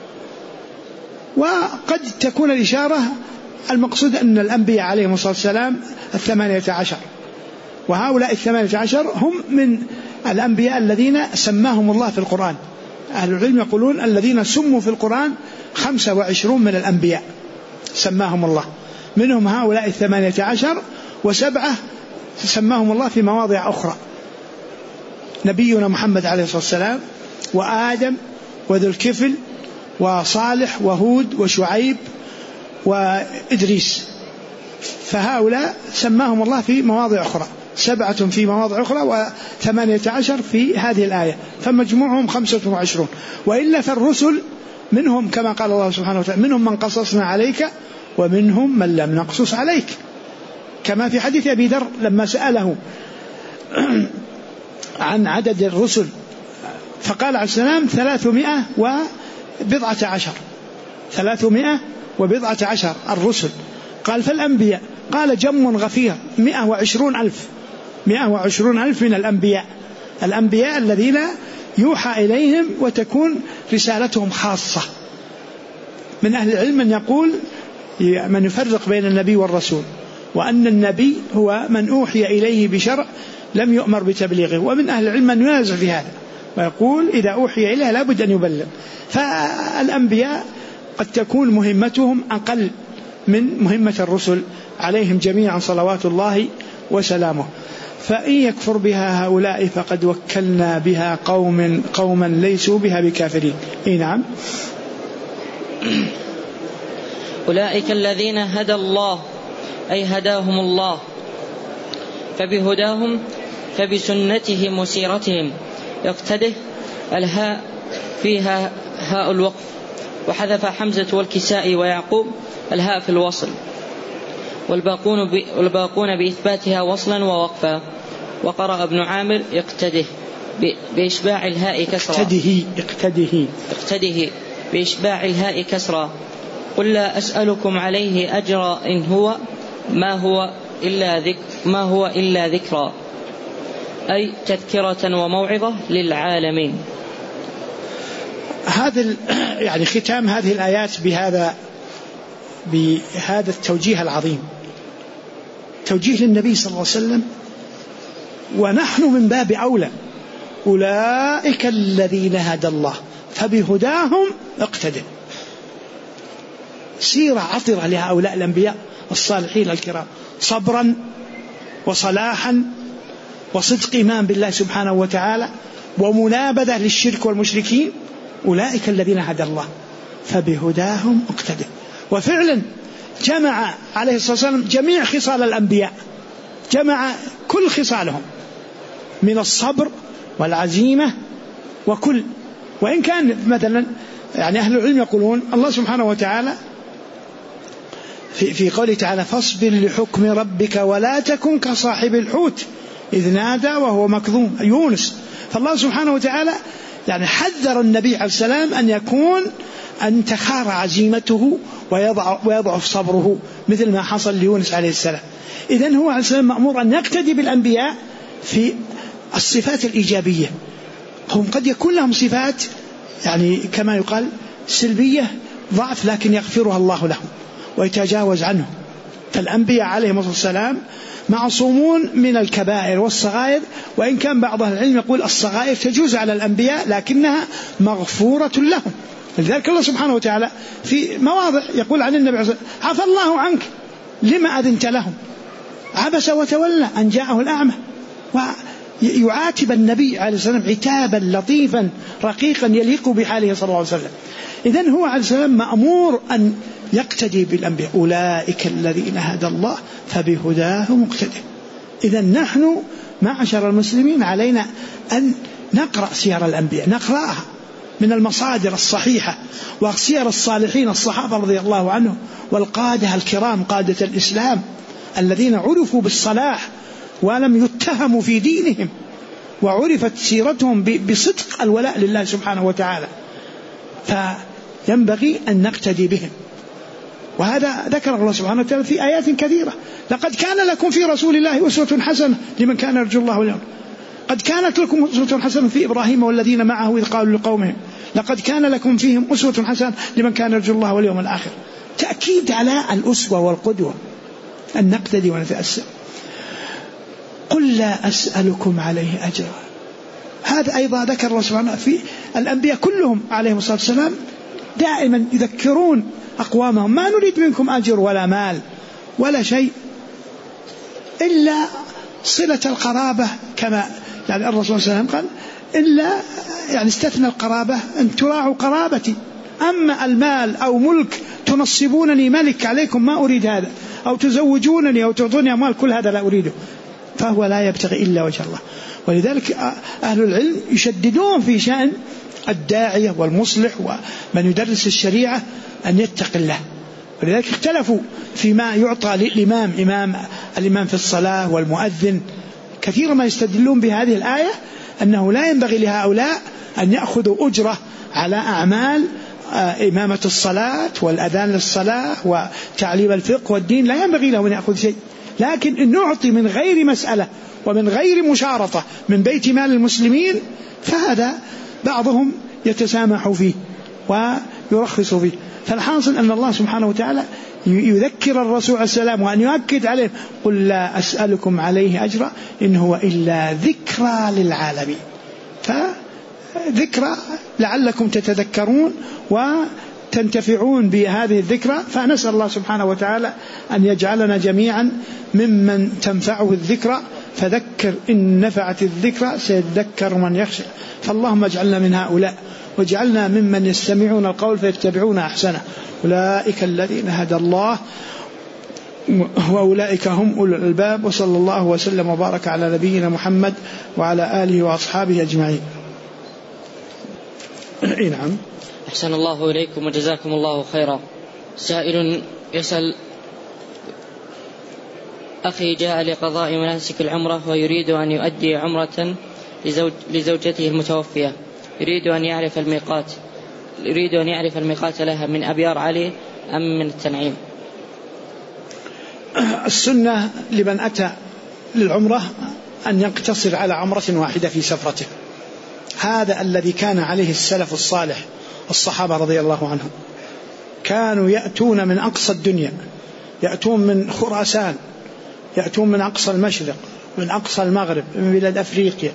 وقد تكون الإشارة المقصود أن الأنبياء عليهم الصلاة والسلام 18، وهؤلاء 18 هم من الأنبياء الذين سماهم الله في القرآن. أهل العلم يقولون الذين سموا في القرآن 25 من الأنبياء سماهم الله، منهم هؤلاء 18 و7 سماهم الله في مواضع أخرى. نبينا محمد عليه الصلاة والسلام وآدم وذو الكفل وصالح وهود وشعيب وإدريس، فهؤلاء سماهم الله في مواضع أخرى، 7 في مواضع أخرى و18 في هذه الآية، فمجموعهم 25. وإلا فالرسل منهم كما قال الله سبحانه وتعالى منهم من قصصنا عليك ومنهم من لم نقصص عليك، كما في حديث أبي ذر لما سأله عن عدد الرسل فقال عليه السلام 319 الرسل. قال فالأنبياء؟ قال جم غفير 120,000 من الأنبياء الذين يوحى إليهم وتكون رسالتهم خاصة. من أهل العلم من يقول من يفرق بين النبي والرسول، وأن النبي هو من أوحي إليه بشرع لم يؤمر بتبليغه، ومن أهل العلم من ينازع في هذا ويقول إذا أوحي إليه لابد أن يبلغ. فالأنبياء قد تكون مهمتهم أقل من مهمة الرسل عليهم جميعا صلوات الله وسلامه. فإن يكفر بها هؤلاء فقد وكلنا بها قوما ليسوا بها بكافرين. نعم. أولئك الذين هدى الله أي هداهم الله، فبهداهم فبسنتهم وسيرتهم يقتده. الهاء فيها هاء الوقف، وحذف حمزة والكسائي ويعقوب الهاء في الوصل، والباقون بإثباتها وصلا ووقفا. وقرأ ابن عامر يقتده بإشباع الهاء كسرا، يقتده بإشباع الهاء كسرا. قل لا أسألكم عليه أجرا إن هو ما هو إلا ذكرى، أي تذكرة وموعظة للعالمين. هذا يعني ختام هذه الآيات بهذا التوجيه العظيم، توجيه للنبي صلى الله عليه وسلم، ونحن من باب أولى. أولئك الذين هدى الله فبهداهم اقتدوا. سيرة عطرة لهؤلاء الأنبياء الصالحين الكرام، صبرا وصلاحا وصدق إيمان بالله سبحانه وتعالى ومنابذة للشرك والمشركين. أولئك الذين هدى الله فبهداهم اقتدوا. وفعلا جمع عليه الصلاة والسلام جميع خصال الأنبياء، جمع كل خصالهم من الصبر والعزيمة وإن كان مثلا يعني أهل العلم يقولون الله سبحانه وتعالى في قوله تعالى فاصبر لحكم ربك ولا تكن كصاحب الحوت إذ نادى وهو مكظوم، يونس. فالله سبحانه وتعالى يعني حذر النبي عليه السلام أن تخار عزيمته ويضعف صبره مثل ما حصل ليونس عليه السلام. إذن هو عليه السلام مأمور أن يقتدي بالأنبياء في الصفات الإيجابية. هم قد يكون لهم صفات يعني كما يقال سلبية ضعف، لكن يغفرها الله لهم ويتجاوز عنه. فالأنبياء عليهم الصلاة والسلام معصومون من الكبائر والصغائر، وإن كان بعض العلم يقول الصغائر تجوز على الأنبياء لكنها مغفورة لهم. لذلك الله سبحانه وتعالى في مواضع يقول عن النبي عليه الصلاة والسلام عفى الله عنك لما أذنت لهم، عبس وتولى أن جاءه الأعمى. ويعاتب النبي عليه الصلاة والسلام عتابا لطيفا رقيقا يليق بحاله صلى الله عليه وسلم. إذن هو عليه السلام مأمور أن يقتدي بالأنبياء. أولئك الذين هدى الله فبهداهم اقتدوا. إذن نحن معشر المسلمين علينا أن نقرأ سير الأنبياء، نقرأها من المصادر الصحيحة وسير الصالحين الصحابة رضي الله عنهم والقادة الكرام قادة الإسلام الذين عرفوا بالصلاح ولم يتهموا في دينهم، وعرفت سيرتهم بصدق الولاء لله سبحانه وتعالى، فينبغي أن نقتدي بهم. وهذا ذكر الله سبحانه وتعالى في آيات كثيرة. لقد كان لكم في رسول الله أسوة حسنة لمن كان يرجو الله واليوم. قد كانت لكم أسوة حسنة في إبراهيم والذين معه إذ قالوا لقومهم لقد كان لكم فيهم أسوة حسنة لمن كان يرجو الله واليوم الآخر. تأكيد على الأسوة والقدوة أن نقتدي ونتأسى. قل لا أسألكم عليه أجرا. هذا أيضا ذكر الله سبحانه في الأنبياء كلهم عليهم الصلاة والسلام دائما يذكرون أقوامهم ما نريد منكم أجر ولا مال ولا شيء إلا صلة القرابة، كما يعني الرسول صلى الله عليه وسلم قال إلا يعني استثنى القرابة أن تراعوا قرابتي، أما المال أو ملك تنصبونني ملك عليكم ما أريد هذا، أو تزوجونني أو تعطوني أموال كل هذا لا أريده. فهو لا يبتغي إلا وجه الله. ولذلك أهل العلم يشددون في شأن الداعية والمصلح ومن يدرس الشريعة أن يتق الله. ولذلك اختلفوا فيما يعطى الإمام في الصلاة والمؤذن. كثيرا ما يستدلون بهذه الآية أنه لا ينبغي لهؤلاء أن يأخذوا أجرة على أعمال إمامة الصلاة والأذان للصلاة وتعليم الفقه والدين، لا ينبغي لهم أن يأخذ شيء، لكن إن نعطي من غير مسألة ومن غير مشارطة من بيت مال المسلمين فهذا بعضهم يتسامح فيه ويرخص فيه. فالحاصل أن الله سبحانه وتعالى يذكر الرسول عليه السلام وأن يؤكد عليه قل لا أسألكم عليه أجرا إن هو إلا ذكرى للعالمين. فذكرى لعلكم تتذكرون وتنتفعون بهذه الذكرى. فنسأل الله سبحانه وتعالى أن يجعلنا جميعا ممن تنفعه الذكرى، فذكر إن نفعت الذكرى سيذكر من يخشى. فاللهم اجعلنا من هؤلاء واجعلنا ممن يستمعون القول فيتبعون أحسنه. أولئك الذين هدى الله وأولئك هم أولو الألباب. وصلى الله وسلم وبارك على نبينا محمد وعلى آله وأصحابه أجمعين. نعم. أحسن الله إليكم وجزاكم الله خيرا. سائل يسأل: أخي جاء لقضاء مناسك العمرة ويريد أن يؤدي عمرة لزوجته المتوفية، يريد أن يعرف الميقات لها من أبيار علي أم من التنعيم. السنة لمن أتى للعمرة أن يقتصر على عمرة واحدة في سفرته. هذا الذي كان عليه السلف الصالح الصحابة رضي الله عنهم. كانوا يأتون من أقصى الدنيا، يأتون من خراسان، يأتون من أقصى المشرق، من أقصى المغرب، من بلاد أفريقيا،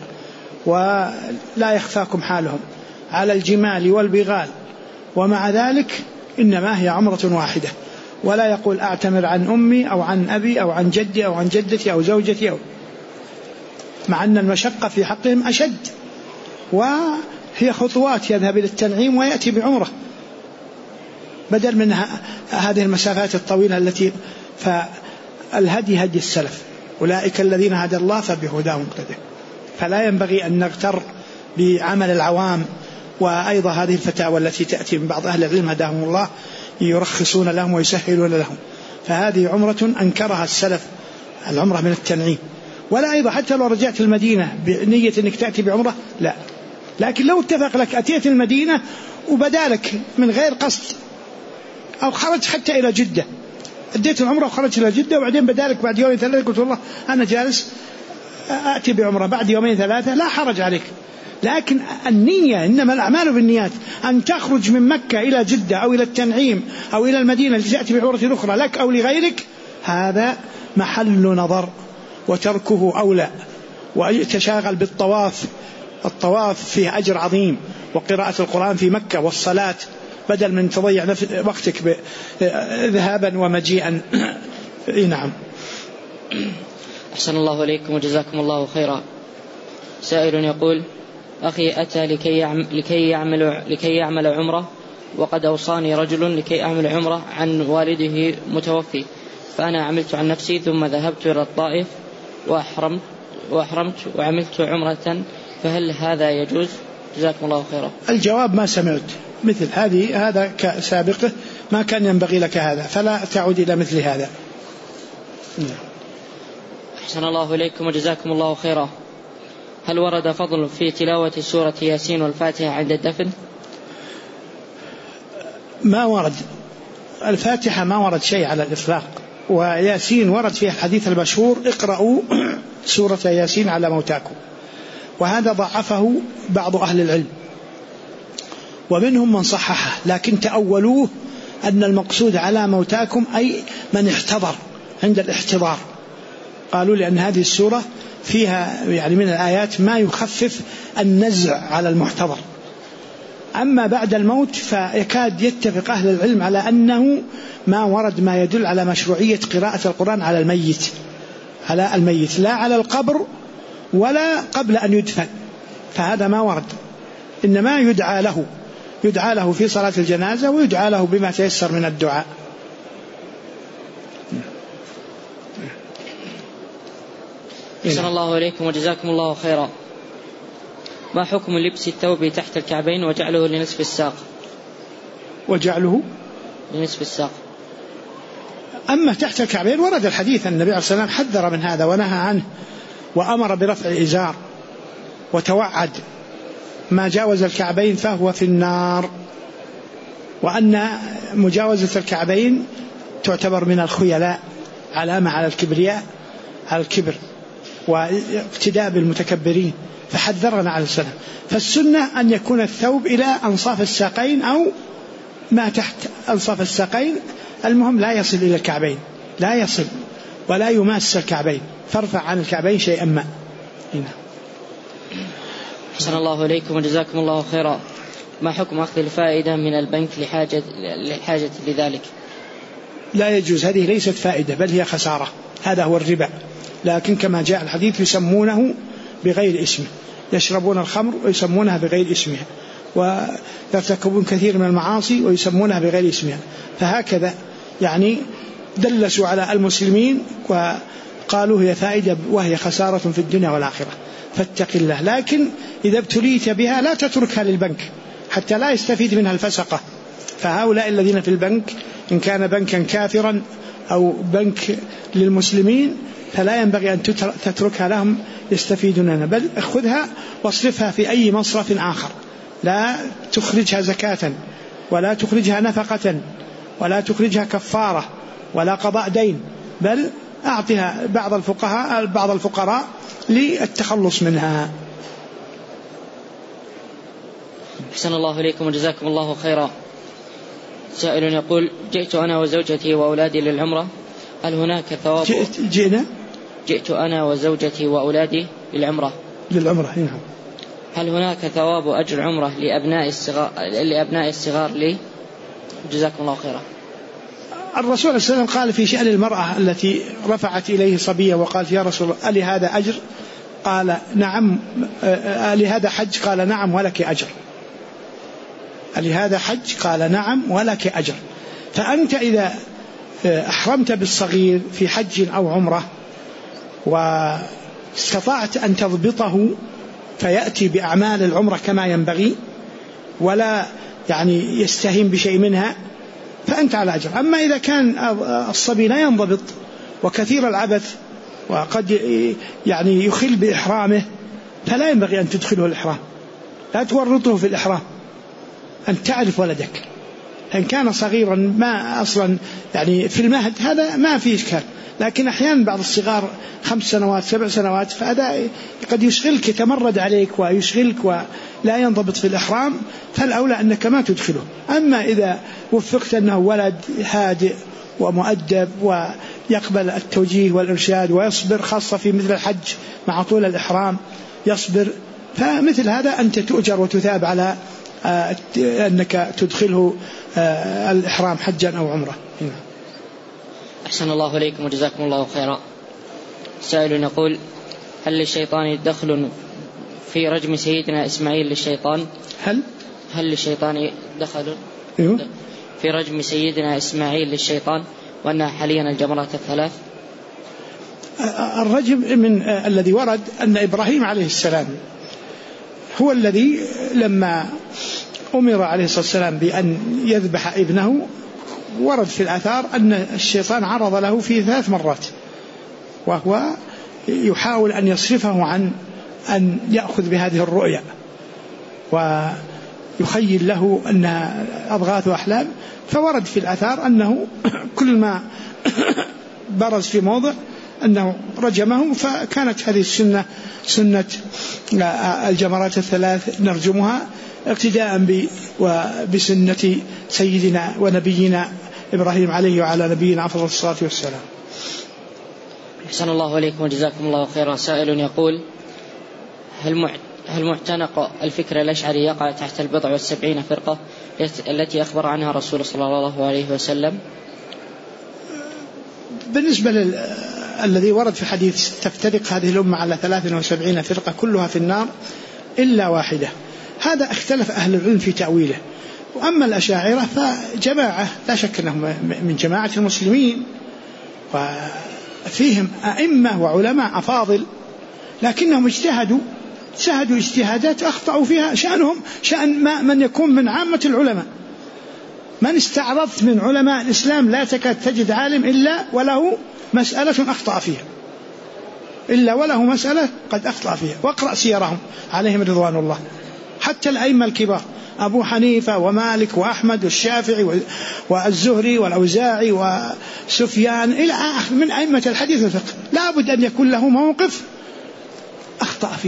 ولا يخفاكم حالهم على الجمال والبغال، ومع ذلك إنما هي عمرة واحدة، ولا يقول أعتمر عن أمي أو عن أبي أو عن جدي أو عن جدتي أو زوجتي مع أن المشقة في حقهم أشد، وهي خطوات يذهب إلى التنعيم ويأتي بعمرة بدل من هذه المسافات الطويلة التي. فالهدي هدي السلف، أولئك الذين هدى الله فبهداهم اقتدوا. فلا ينبغي أن نغتر بعمل العوام. وأيضا هذه الفتاوى التي تأتي من بعض أهل العلم هداهم الله يرخصون لهم ويسهلون لهم، فهذه عمرة أنكرها السلف، العمرة من التنعيم. ولا أيضا حتى لو رجعت المدينة بنية أنك تأتي بعمرة لا، لكن لو اتفق لك أتيت المدينة وبدالك من غير قصد، أو خرج حتى إلى جدة، أديت العمرة وخرجت إلى جدة وبعدين بدالك بعد يومين ثلاثة قلت والله أنا جالس أتي بعمرة بعد يومين ثلاثة، لا حرج عليك. لكن النية إنما الأعمال بالنيات. أن تخرج من مكة إلى جدة أو إلى التنعيم أو إلى المدينة لتأتي بعمرة أخرى لك أو لغيرك، هذا محل نظر وتركه أولى. وتشاغل بالطواف، الطواف فيه أجر عظيم، وقراءة القرآن في مكة والصلاة، بدل من تضيع وقتك ذهابا ومجيئا. نعم. أحسن الله إليكم وجزاكم الله خيرا. سائل يقول: أخي أتى لكي يعمل عمرة، وقد أوصاني رجل لكي أعمل عمرة عن والده متوفي، فأنا عملت عن نفسي ثم ذهبت إلى الطائف وأحرمت وعملت عمرة، فهل هذا يجوز؟ جزاكم الله خيرا. الجواب ما سمعت مثل هذا كسابقه، ما كان ينبغي لك هذا، فلا تعود إلى مثل هذا. أحسن الله إليكم وجزاكم الله خيرا. هل ورد فضل في تلاوة سورة ياسين والفاتحة عند الدفن؟ ما ورد. الفاتحة ما ورد شيء على الإطلاق، وياسين ورد فيها الحديث المشهور: اقرأوا سورة ياسين على موتاكم، وهذا ضعفه بعض أهل العلم ومنهم من صححه، لكن تأولوه أن المقصود على موتاكم أي من احتضر عند الاحتضار. قالوا لأن هذه السورة فيها يعني من الآيات ما يخفف النزع على المحتضر. أما بعد الموت فيكاد يتفق أهل العلم على أنه ما ورد ما يدل على مشروعية قراءة القرآن على الميت لا على القبر ولا قبل أن يدفن، فهذا ما ورد. إنما يدعى له في صلاة الجنازة، ويدعى له بما تيسر من الدعاء. أحسن الله إليكم وجزاكم الله خيرا. ما حكم لبس الثوب تحت الكعبين وجعله لنصف الساق؟ وجعله لنصف الساق. أما تحت الكعبين ورد الحديث أن النبي عليه الصلاة والسلام حذر من هذا ونهى عنه، وأمر برفع الإزار، وتوعد: ما جاوز الكعبين فهو في النار. وأن مجاوزة الكعبين تعتبر من الخيلاء، علامة على الكبرياء، على الكبر واقتداء بالمتكبرين، فحذرنا عليه السلام. فالسنة أن يكون الثوب إلى أنصاف الساقين أو ما تحت أنصاف الساقين، المهم لا يصل إلى الكعبين، لا يصل ولا يماس الكعبين، فارفع عن الكعبين شيئا ما. أحسن الله إليكم وجزاكم الله خيرا. ما حكم أخذ الفائدة من البنك لحاجة لذلك؟ لا يجوز، هذه ليست فائدة بل هي خسارة، هذا هو الربا. لكن كما جاء الحديث يسمونه بغير اسمه، يشربون الخمر ويسمونها بغير اسمها، ويرتكبون كثير من المعاصي ويسمونها بغير اسمها. فهكذا يعني دلسوا على المسلمين وقالوا هي فائدة وهي خسارة في الدنيا والآخرة، فاتق الله. لكن إذا ابتليت بها لا تتركها للبنك حتى لا يستفيد منها الفسقة. فهؤلاء الذين في البنك إن كان بنكا كافرا أو بنك للمسلمين فلا ينبغي أن تتركها لهم يستفيدون منها، بل اخذها واصرفها في أي مصرف آخر، لا تخرجها زكاة ولا تخرجها نفقة ولا تخرجها كفارة ولا قضاء دين، بل أعطها بعض الفقراء للتخلص منها. أحسن الله إليكم وجزاكم الله خيرا. سائل يقول: جئت أنا وزوجتي وأولادي للعمرة، هل هناك ثواب؟ جئت أنا وزوجتي وأولادي للعمرة. نعم. هل هناك ثواب أجر عمرة لأبناء الصغار لي؟ جزاكم الله خيرا. الرسول صلى الله عليه وسلم قال في شأن المرأة التي رفعت إليه صبية وقالت يا رسول الله ألي هذا أجر؟ قال نعم. ألي هذا حج؟ قال نعم ولك أجر. ألي هذا حج؟ قال نعم ولك أجر. فأنت إذا أحرمت بالصغير في حج أو عمرة واستطعت أن تضبطه فيأتي بأعمال العمرة كما ينبغي ولا يعني يستهين بشيء منها فأنت على أجر. أما إذا كان الصبي لا ينضبط وكثير العبث وقد يعني يخل بإحرامه فلا ينبغي أن تدخله الإحرام، لا تورطه في الإحرام، أن تعرف ولدك. إن كان صغيرا ما أصلا يعني في المهد هذا ما فيه إشكال، لكن أحيانا بعض الصغار 5 سنوات 7 سنوات فهذا قد يشغلك، يتمرد عليك ويشغلك ولا ينضبط في الإحرام، فالأولى أنك ما تدخله. أما إذا وفقت أنه ولد هادئ ومؤدب ويقبل التوجيه والإرشاد ويصبر، خاصة في مثل الحج مع طول الإحرام يصبر، فمثل هذا أنت تؤجر وتثاب على أنك تدخله الإحرام حجا أو عمرة. أحسن الله إليكم وجزاكم الله خيرا. سائل يقول هل للشيطان دخل في رجم سيدنا إسماعيل للشيطان؟ هل للشيطان دخل في رجم سيدنا إسماعيل للشيطان وأنها حاليا الجمرات الثلاث؟ الرجم من الذي ورد أن إبراهيم عليه السلام هو الذي لما أمر عليه الصلاة والسلام بأن يذبح ابنه ورد في الآثار أن الشيطان عرض له في 3 مرات وهو يحاول أن يصرفه عن أن يأخذ بهذه الرؤيا ويخيل له أنها أضغاث وأحلام. فورد في الآثار أنه كل ما برز في موضع أنه رجمه، فكانت هذه السنة سنة الجمرات الثلاث نرجمها اقتداء بسنة سيدنا ونبينا إبراهيم عليه وعلى نبينا أفضل الصلاة والسلام. أحسن الله عليكم وجزاكم الله خيرا. سائل يقول هل معتنق الفكر الأشعري يقع تحت 70 فرقة التي أخبر عنها رسول صلى الله عليه وسلم؟ بالنسبة الذي ورد في حديث تفترق هذه الأمة على 73 فرقة كلها في النار إلا واحدة، هذا اختلف أهل العلم في تأويله. وأما الأشاعرة فجماعة لا شك أنهم من جماعة المسلمين وفيهم أئمة وعلماء أفاضل، لكنهم اجتهدوا اجتهادات أخطأوا فيها شأنهم شأن من يكون من عامة العلماء. من استعرضت من علماء الإسلام لا تكاد تجد عالم إلا وله مسألة أخطأ فيها، قد أخطأ فيها، واقرأ سيرهم عليهم رضوان الله. حتى الأئمة الكبار أبو حنيفة ومالك وأحمد والشافعي والزهري والأوزاعي وسفيان إلى آخر من أئمة الحديث والفقه لا بد أن يكون له موقف أخطأ فيه.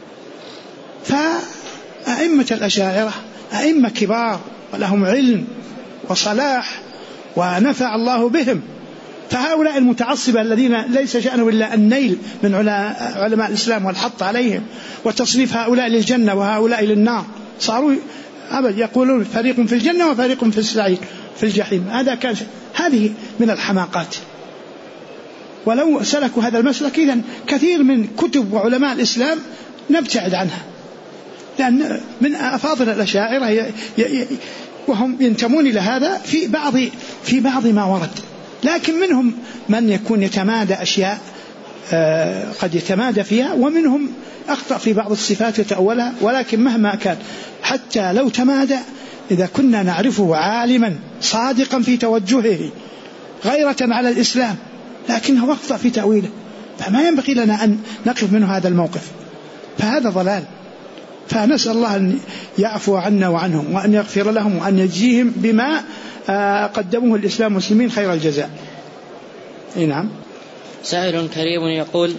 فأئمة الأشاعرة أئمة كبار ولهم علم وصلاح ونفع الله بهم، فهؤلاء المتعصبة الذين ليس شأنهم إلا النيل من علماء الإسلام والحط عليهم وتصريف هؤلاء للجنة وهؤلاء للنار، صاروا يقولون فريق في الجنة وفريق في السعير في الجحيم. هذه من الحماقات. ولو سلكوا هذا المسلك إذن كثير من كتب وعلماء الإسلام نبتعد عنها، لأن من أفاضل الأشاعرة وهم ينتمون إلى هذا في بعض ما ورد، لكن منهم من يكون يتمادى أشياء قد يتمادى فيها، ومنهم أخطأ في بعض الصفات وتأولها. ولكن مهما كان حتى لو تمادى إذا كنا نعرفه عالما صادقا في توجهه غيرة على الإسلام لكنه أخطأ في تأويله، فما ينبغي لنا أن نقف منه هذا الموقف، فهذا ضلال. فنسأل الله أن يعفو عنا وعنهم وأن يغفر لهم وأن يجزيهم بما قدموه الإسلام والمسلمين خير الجزاء. نعم. سائل كريم يقول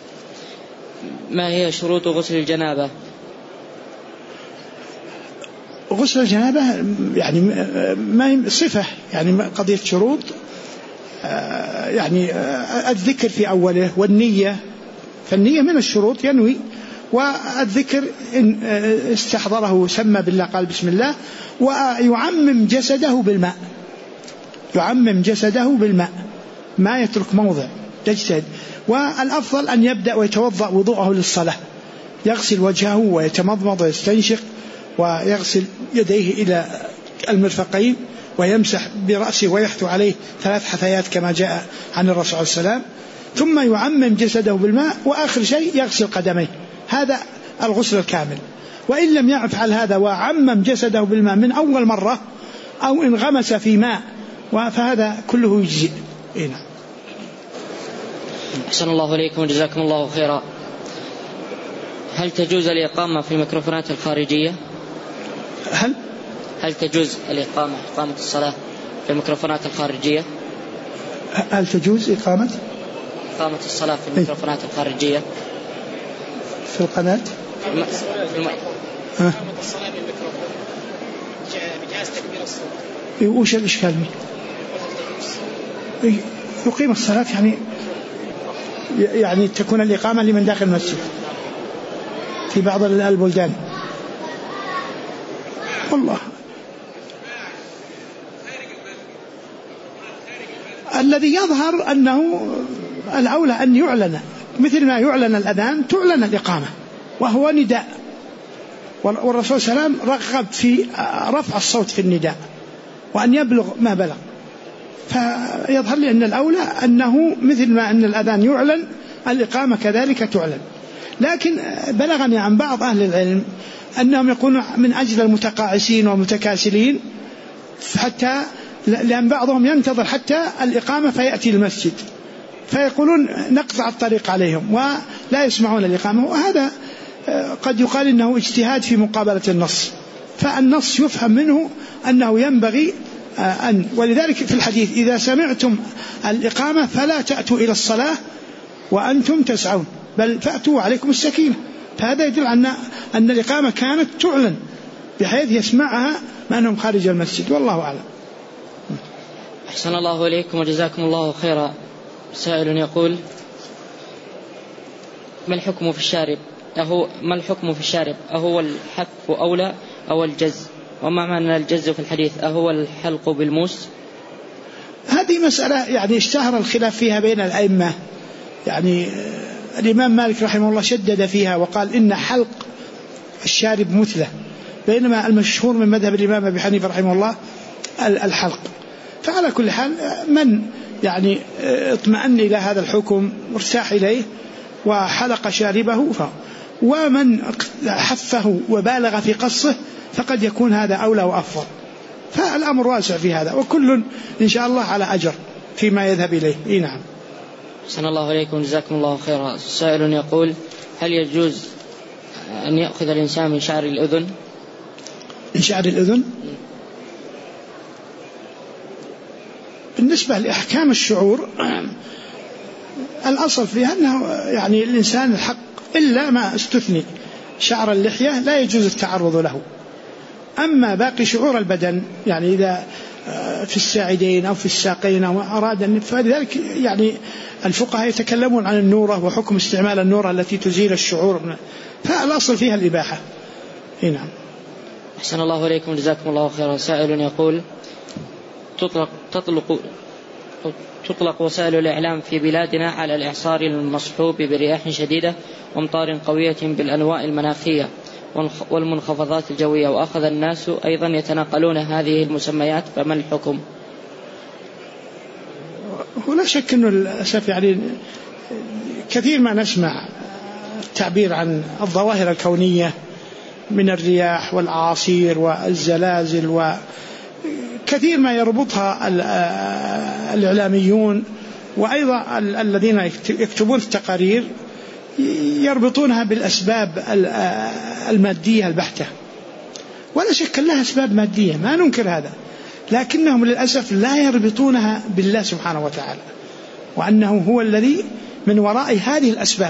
ما هي شروط غسل الجنابة؟ غسل الجنابة يعني ما صفة، يعني قضية شروط، يعني الذكر في أوله والنية، فالنية من الشروط ينوي، والذكر إن استحضره سمى بالله قال بسم الله، ويعمم جسده بالماء، يعمم جسده بالماء، ما يترك موضع، يجتهد. والأفضل أن يبدأ ويتوضأ وضوءه للصلاة، يغسل وجهه ويتمضمض ويستنشق ويغسل يديه إلى المرفقين ويمسح برأسه ويحثو عليه 3 حثيات كما جاء عن الرسول صلى الله عليه وسلم، ثم يعمم جسده بالماء، وآخر شيء يغسل قدميه. هذا الغسل الكامل. وإن لم يفعل هذا وعمم جسده بالماء من أول مرة أو انغمس في ماء فهذا كله يجزئ. نعم. أحسن الله إليكم وجزاكم الله خيرا. هل تجوز الإقامة في الميكروفونات الخارجية؟ هل تجوز الإقامة الصلاة في الميكروفونات الخارجية؟ هل تجوز إقامة الصلاة في الميكروفونات الخارجية في القناة؟ إقامة الصلاة بالميكروفون بجهاز تكبير الصوت. وش الإشكال يقيم الصلاة يعني تكون الإقامة لمن داخل المسجد في بعض البلدان. والله الذي يظهر أنه الأولى أن يعلن، مثل ما يعلن الأذان تعلن الإقامة، وهو نداء، والرسول صلى الله عليه وسلم رغب في رفع الصوت في النداء وأن يبلغ ما بلغ. فيظهر لي أن الأولى أنه مثل ما أن الأذان يعلن الإقامة كذلك تعلن. لكن بلغني عن بعض أهل العلم أنهم يقولون من أجل المتقاعسين والمتكاسلين، حتى لأن بعضهم ينتظر حتى الإقامة فيأتي المسجد، فيقولون نقطع الطريق عليهم ولا يسمعون الإقامة. وهذا قد يقال إنه اجتهاد في مقابلة النص، فالنص يفهم منه أنه ينبغي ولذلك في الحديث إذا سمعتم الإقامة فلا تأتوا إلى الصلاة وأنتم تسعون بل فأتوا عليكم السكينة. فهذا يدل أن الإقامة كانت تعلن بحيث يسمعها ما أنهم خارج المسجد. والله أعلم. أحسن الله إليكم وجزاكم الله خيرا. سائل يقول ما الحكم في الشارب أهو الحف أولى أو الجز؟ وما معنى الجز في الحديث؟ أهو الحلق بالموس؟ هذه مسألة يعني اشتهر الخلاف فيها بين الأئمة. يعني الإمام مالك رحمه الله شدد فيها وقال إن حلق الشارب مثله، بينما المشهور من مذهب الإمام أبي حنيفة رحمه الله الحلق. فعلى كل حال من يعني اطمأن إلى هذا الحكم وارتاح إليه وحلق شاربه ومن حفه وبالغ في قصه فقد يكون هذا أولى وأفضل. فالأمر واسع في هذا، وكل إن شاء الله على أجر فيما يذهب إليه. نعم. أحسن الله إليكم جزاكم الله خيرا. سائل يقول هل يجوز أن يأخذ الإنسان من شعر الأذن؟ من شعر الأذن؟ بالنسبة لأحكام الشعور الأصل فيها أنه يعني الإنسان الحق إلا ما استثني شعر اللحية لا يجوز التعرض له. أما باقي شعور البدن يعني إذا في الساعدين أو في الساقين أو أراد أن، فلذلك يعني الفقهاء يتكلمون عن النورة وحكم استعمال النورة التي تزيل الشعور، فالأصل فيها الإباحة. نعم. أحسن الله إليكم جزاكم الله خيرا. سائل يقول تطلق وسائل الإعلام في بلادنا على الإعصار المصحوب برياح شديدة وامطار قوية بالأنواع المناخية والمنخفضات الجوية، وأخذ الناس أيضا يتناقلون هذه المسميات، فما الحكم؟ ولا شك أنه للأسف يعني كثير ما نسمع التعبير عن الظواهر الكونية من الرياح والأعاصير والزلازل، وكثير ما يربطها الإعلاميون وأيضا الذين يكتبون التقارير يربطونها بالأسباب المادية البحتة، ولا شك لها أسباب مادية ما ننكر هذا، لكنهم للأسف لا يربطونها بالله سبحانه وتعالى، وأنه هو الذي من وراء هذه الأسباب،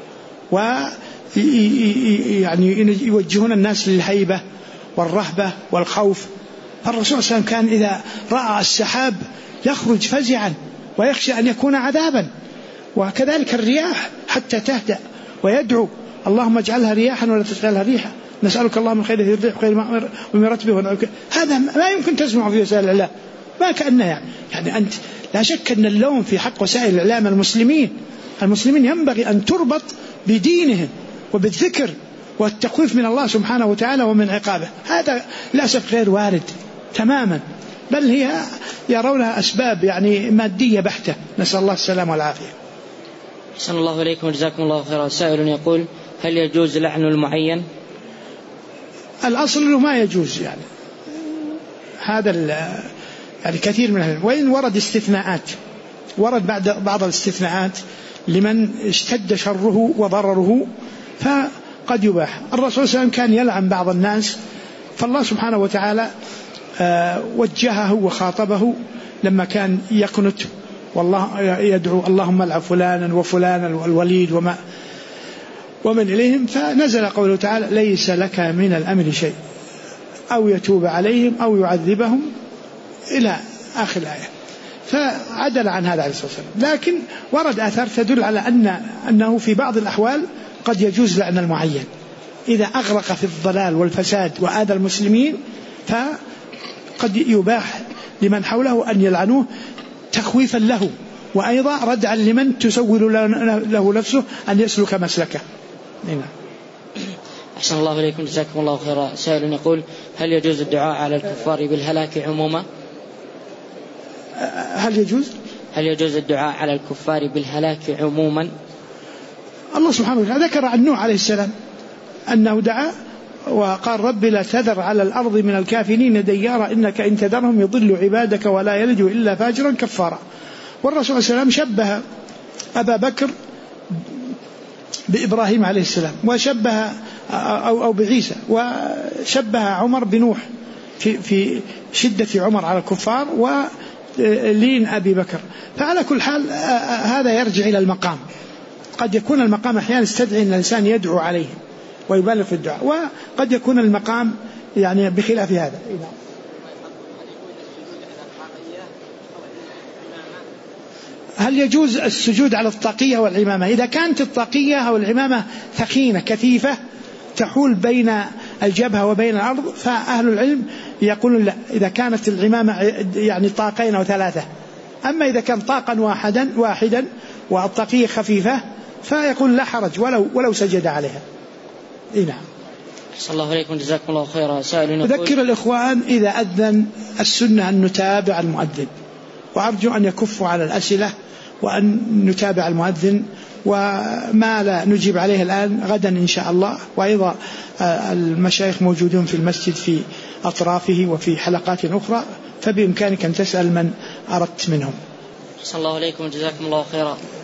ويعني يوجهون الناس للهيبة والرهبة والخوف. فالرسول صلى الله عليه وسلم كان إذا رأى السحاب يخرج فزعا ويخشى أن يكون عذابا، وكذلك الرياح حتى تهدأ ويدعو اللهم اجعلها رياحا ولا تجعلها ريحا، نسألك الله من خير الريح وخير ما أمرت به. هذا ما يمكن تسمع في وسائل الإعلام، ما كأنه يعني أنت لا شك أن اللوم في حق وسائل الإعلام المسلمين ينبغي أن تربط بدينهم وبالذكر والتخويف من الله سبحانه وتعالى ومن عقابه. هذا للأسف غير وارد تماما، بل هي يرونها أسباب يعني مادية بحتة، نسأل الله السلامة والعافية. أحسن الله إليكم وجزاكم الله خيرا. سائل يقول: هل يجوز لعن المعين؟ الأصل أنه ما يجوز، يعني هذا يعني كثير من العلم، وإن ورد استثناءات، ورد بعض الاستثناءات لمن اشتد شره وضرره فقد يباح. الرسول صلى الله عليه وسلم كان يلعن بعض الناس، فالله سبحانه وتعالى وجهه وخاطبه لما كان يقنت والله يدعو اللهم العن فلانا وفلانا والوليد ومن إليهم، فنزل قوله تعالى: ليس لك من الأمر شيء أو يتوب عليهم أو يعذبهم إلى آخر الآية، فعدل عن هذا عليه الصلاة والسلام. لكن ورد آثار تدل على أنه في بعض الأحوال قد يجوز لعن المعين إذا أغرق في الضلال والفساد وآذى المسلمين، فقد يباح لمن حوله أن يلعنوه تخويفا له، وأيضا ردعا لمن تسول له نفسه أن يسلك مسلكه. نعم. أحسن الله إليكم جزاكم الله خيرا. سائل يقول: هل يجوز الدعاء على الكفار بالهلاك عموما؟ هل يجوز الدعاء على الكفار بالهلاك عموما؟ الله سبحانه وتعالى ذكر عن نوح عليه السلام أنه دعا وقال: رب لا تذر على الأرض من الكافرين ديارا إنك إن تذرهم يضل عبادك ولا يلجوا إلا فاجرا كفارا. والرسول صلى الله عليه وسلم شبه أبا بكر بإبراهيم عليه السلام، وشبه أو بعيسى، وشبه عمر بنوح في شدة عمر على الكفار ولين أبي بكر. فعلى كل حال هذا يرجع إلى المقام، قد يكون المقام أحيانا يستدعي أن الإنسان يدعو عليه ويبالغ في الدعاء، وقد يكون المقام يعني بخلاف هذا. هل يجوز السجود على الطاقية والعمامة؟ إذا كانت الطاقية أو العمامة ثخينة كثيفة تحول بين الجبهة وبين الأرض، فأهل العلم يقولون لا، إذا كانت العمامة يعني طاقين أو ثلاثة. أما إذا كان طاقا واحدا والطاقية خفيفة فيقول لا حرج ولو سجد عليها. نعم. صلى الله عليكم جزاكم الله خيرا. سائل أذكر الإخوان إذا أذن السنة أن نتابع المؤذن، وأرجو أن يكفوا على الأسئلة وأن نتابع المؤذن، وما لا نجيب عليه الآن غدا إن شاء الله. وأيضا المشايخ موجودون في المسجد في أطرافه وفي حلقات أخرى، فبإمكانك أن تسأل من أردت منهم. صلى الله عليكم جزاكم الله خيرا.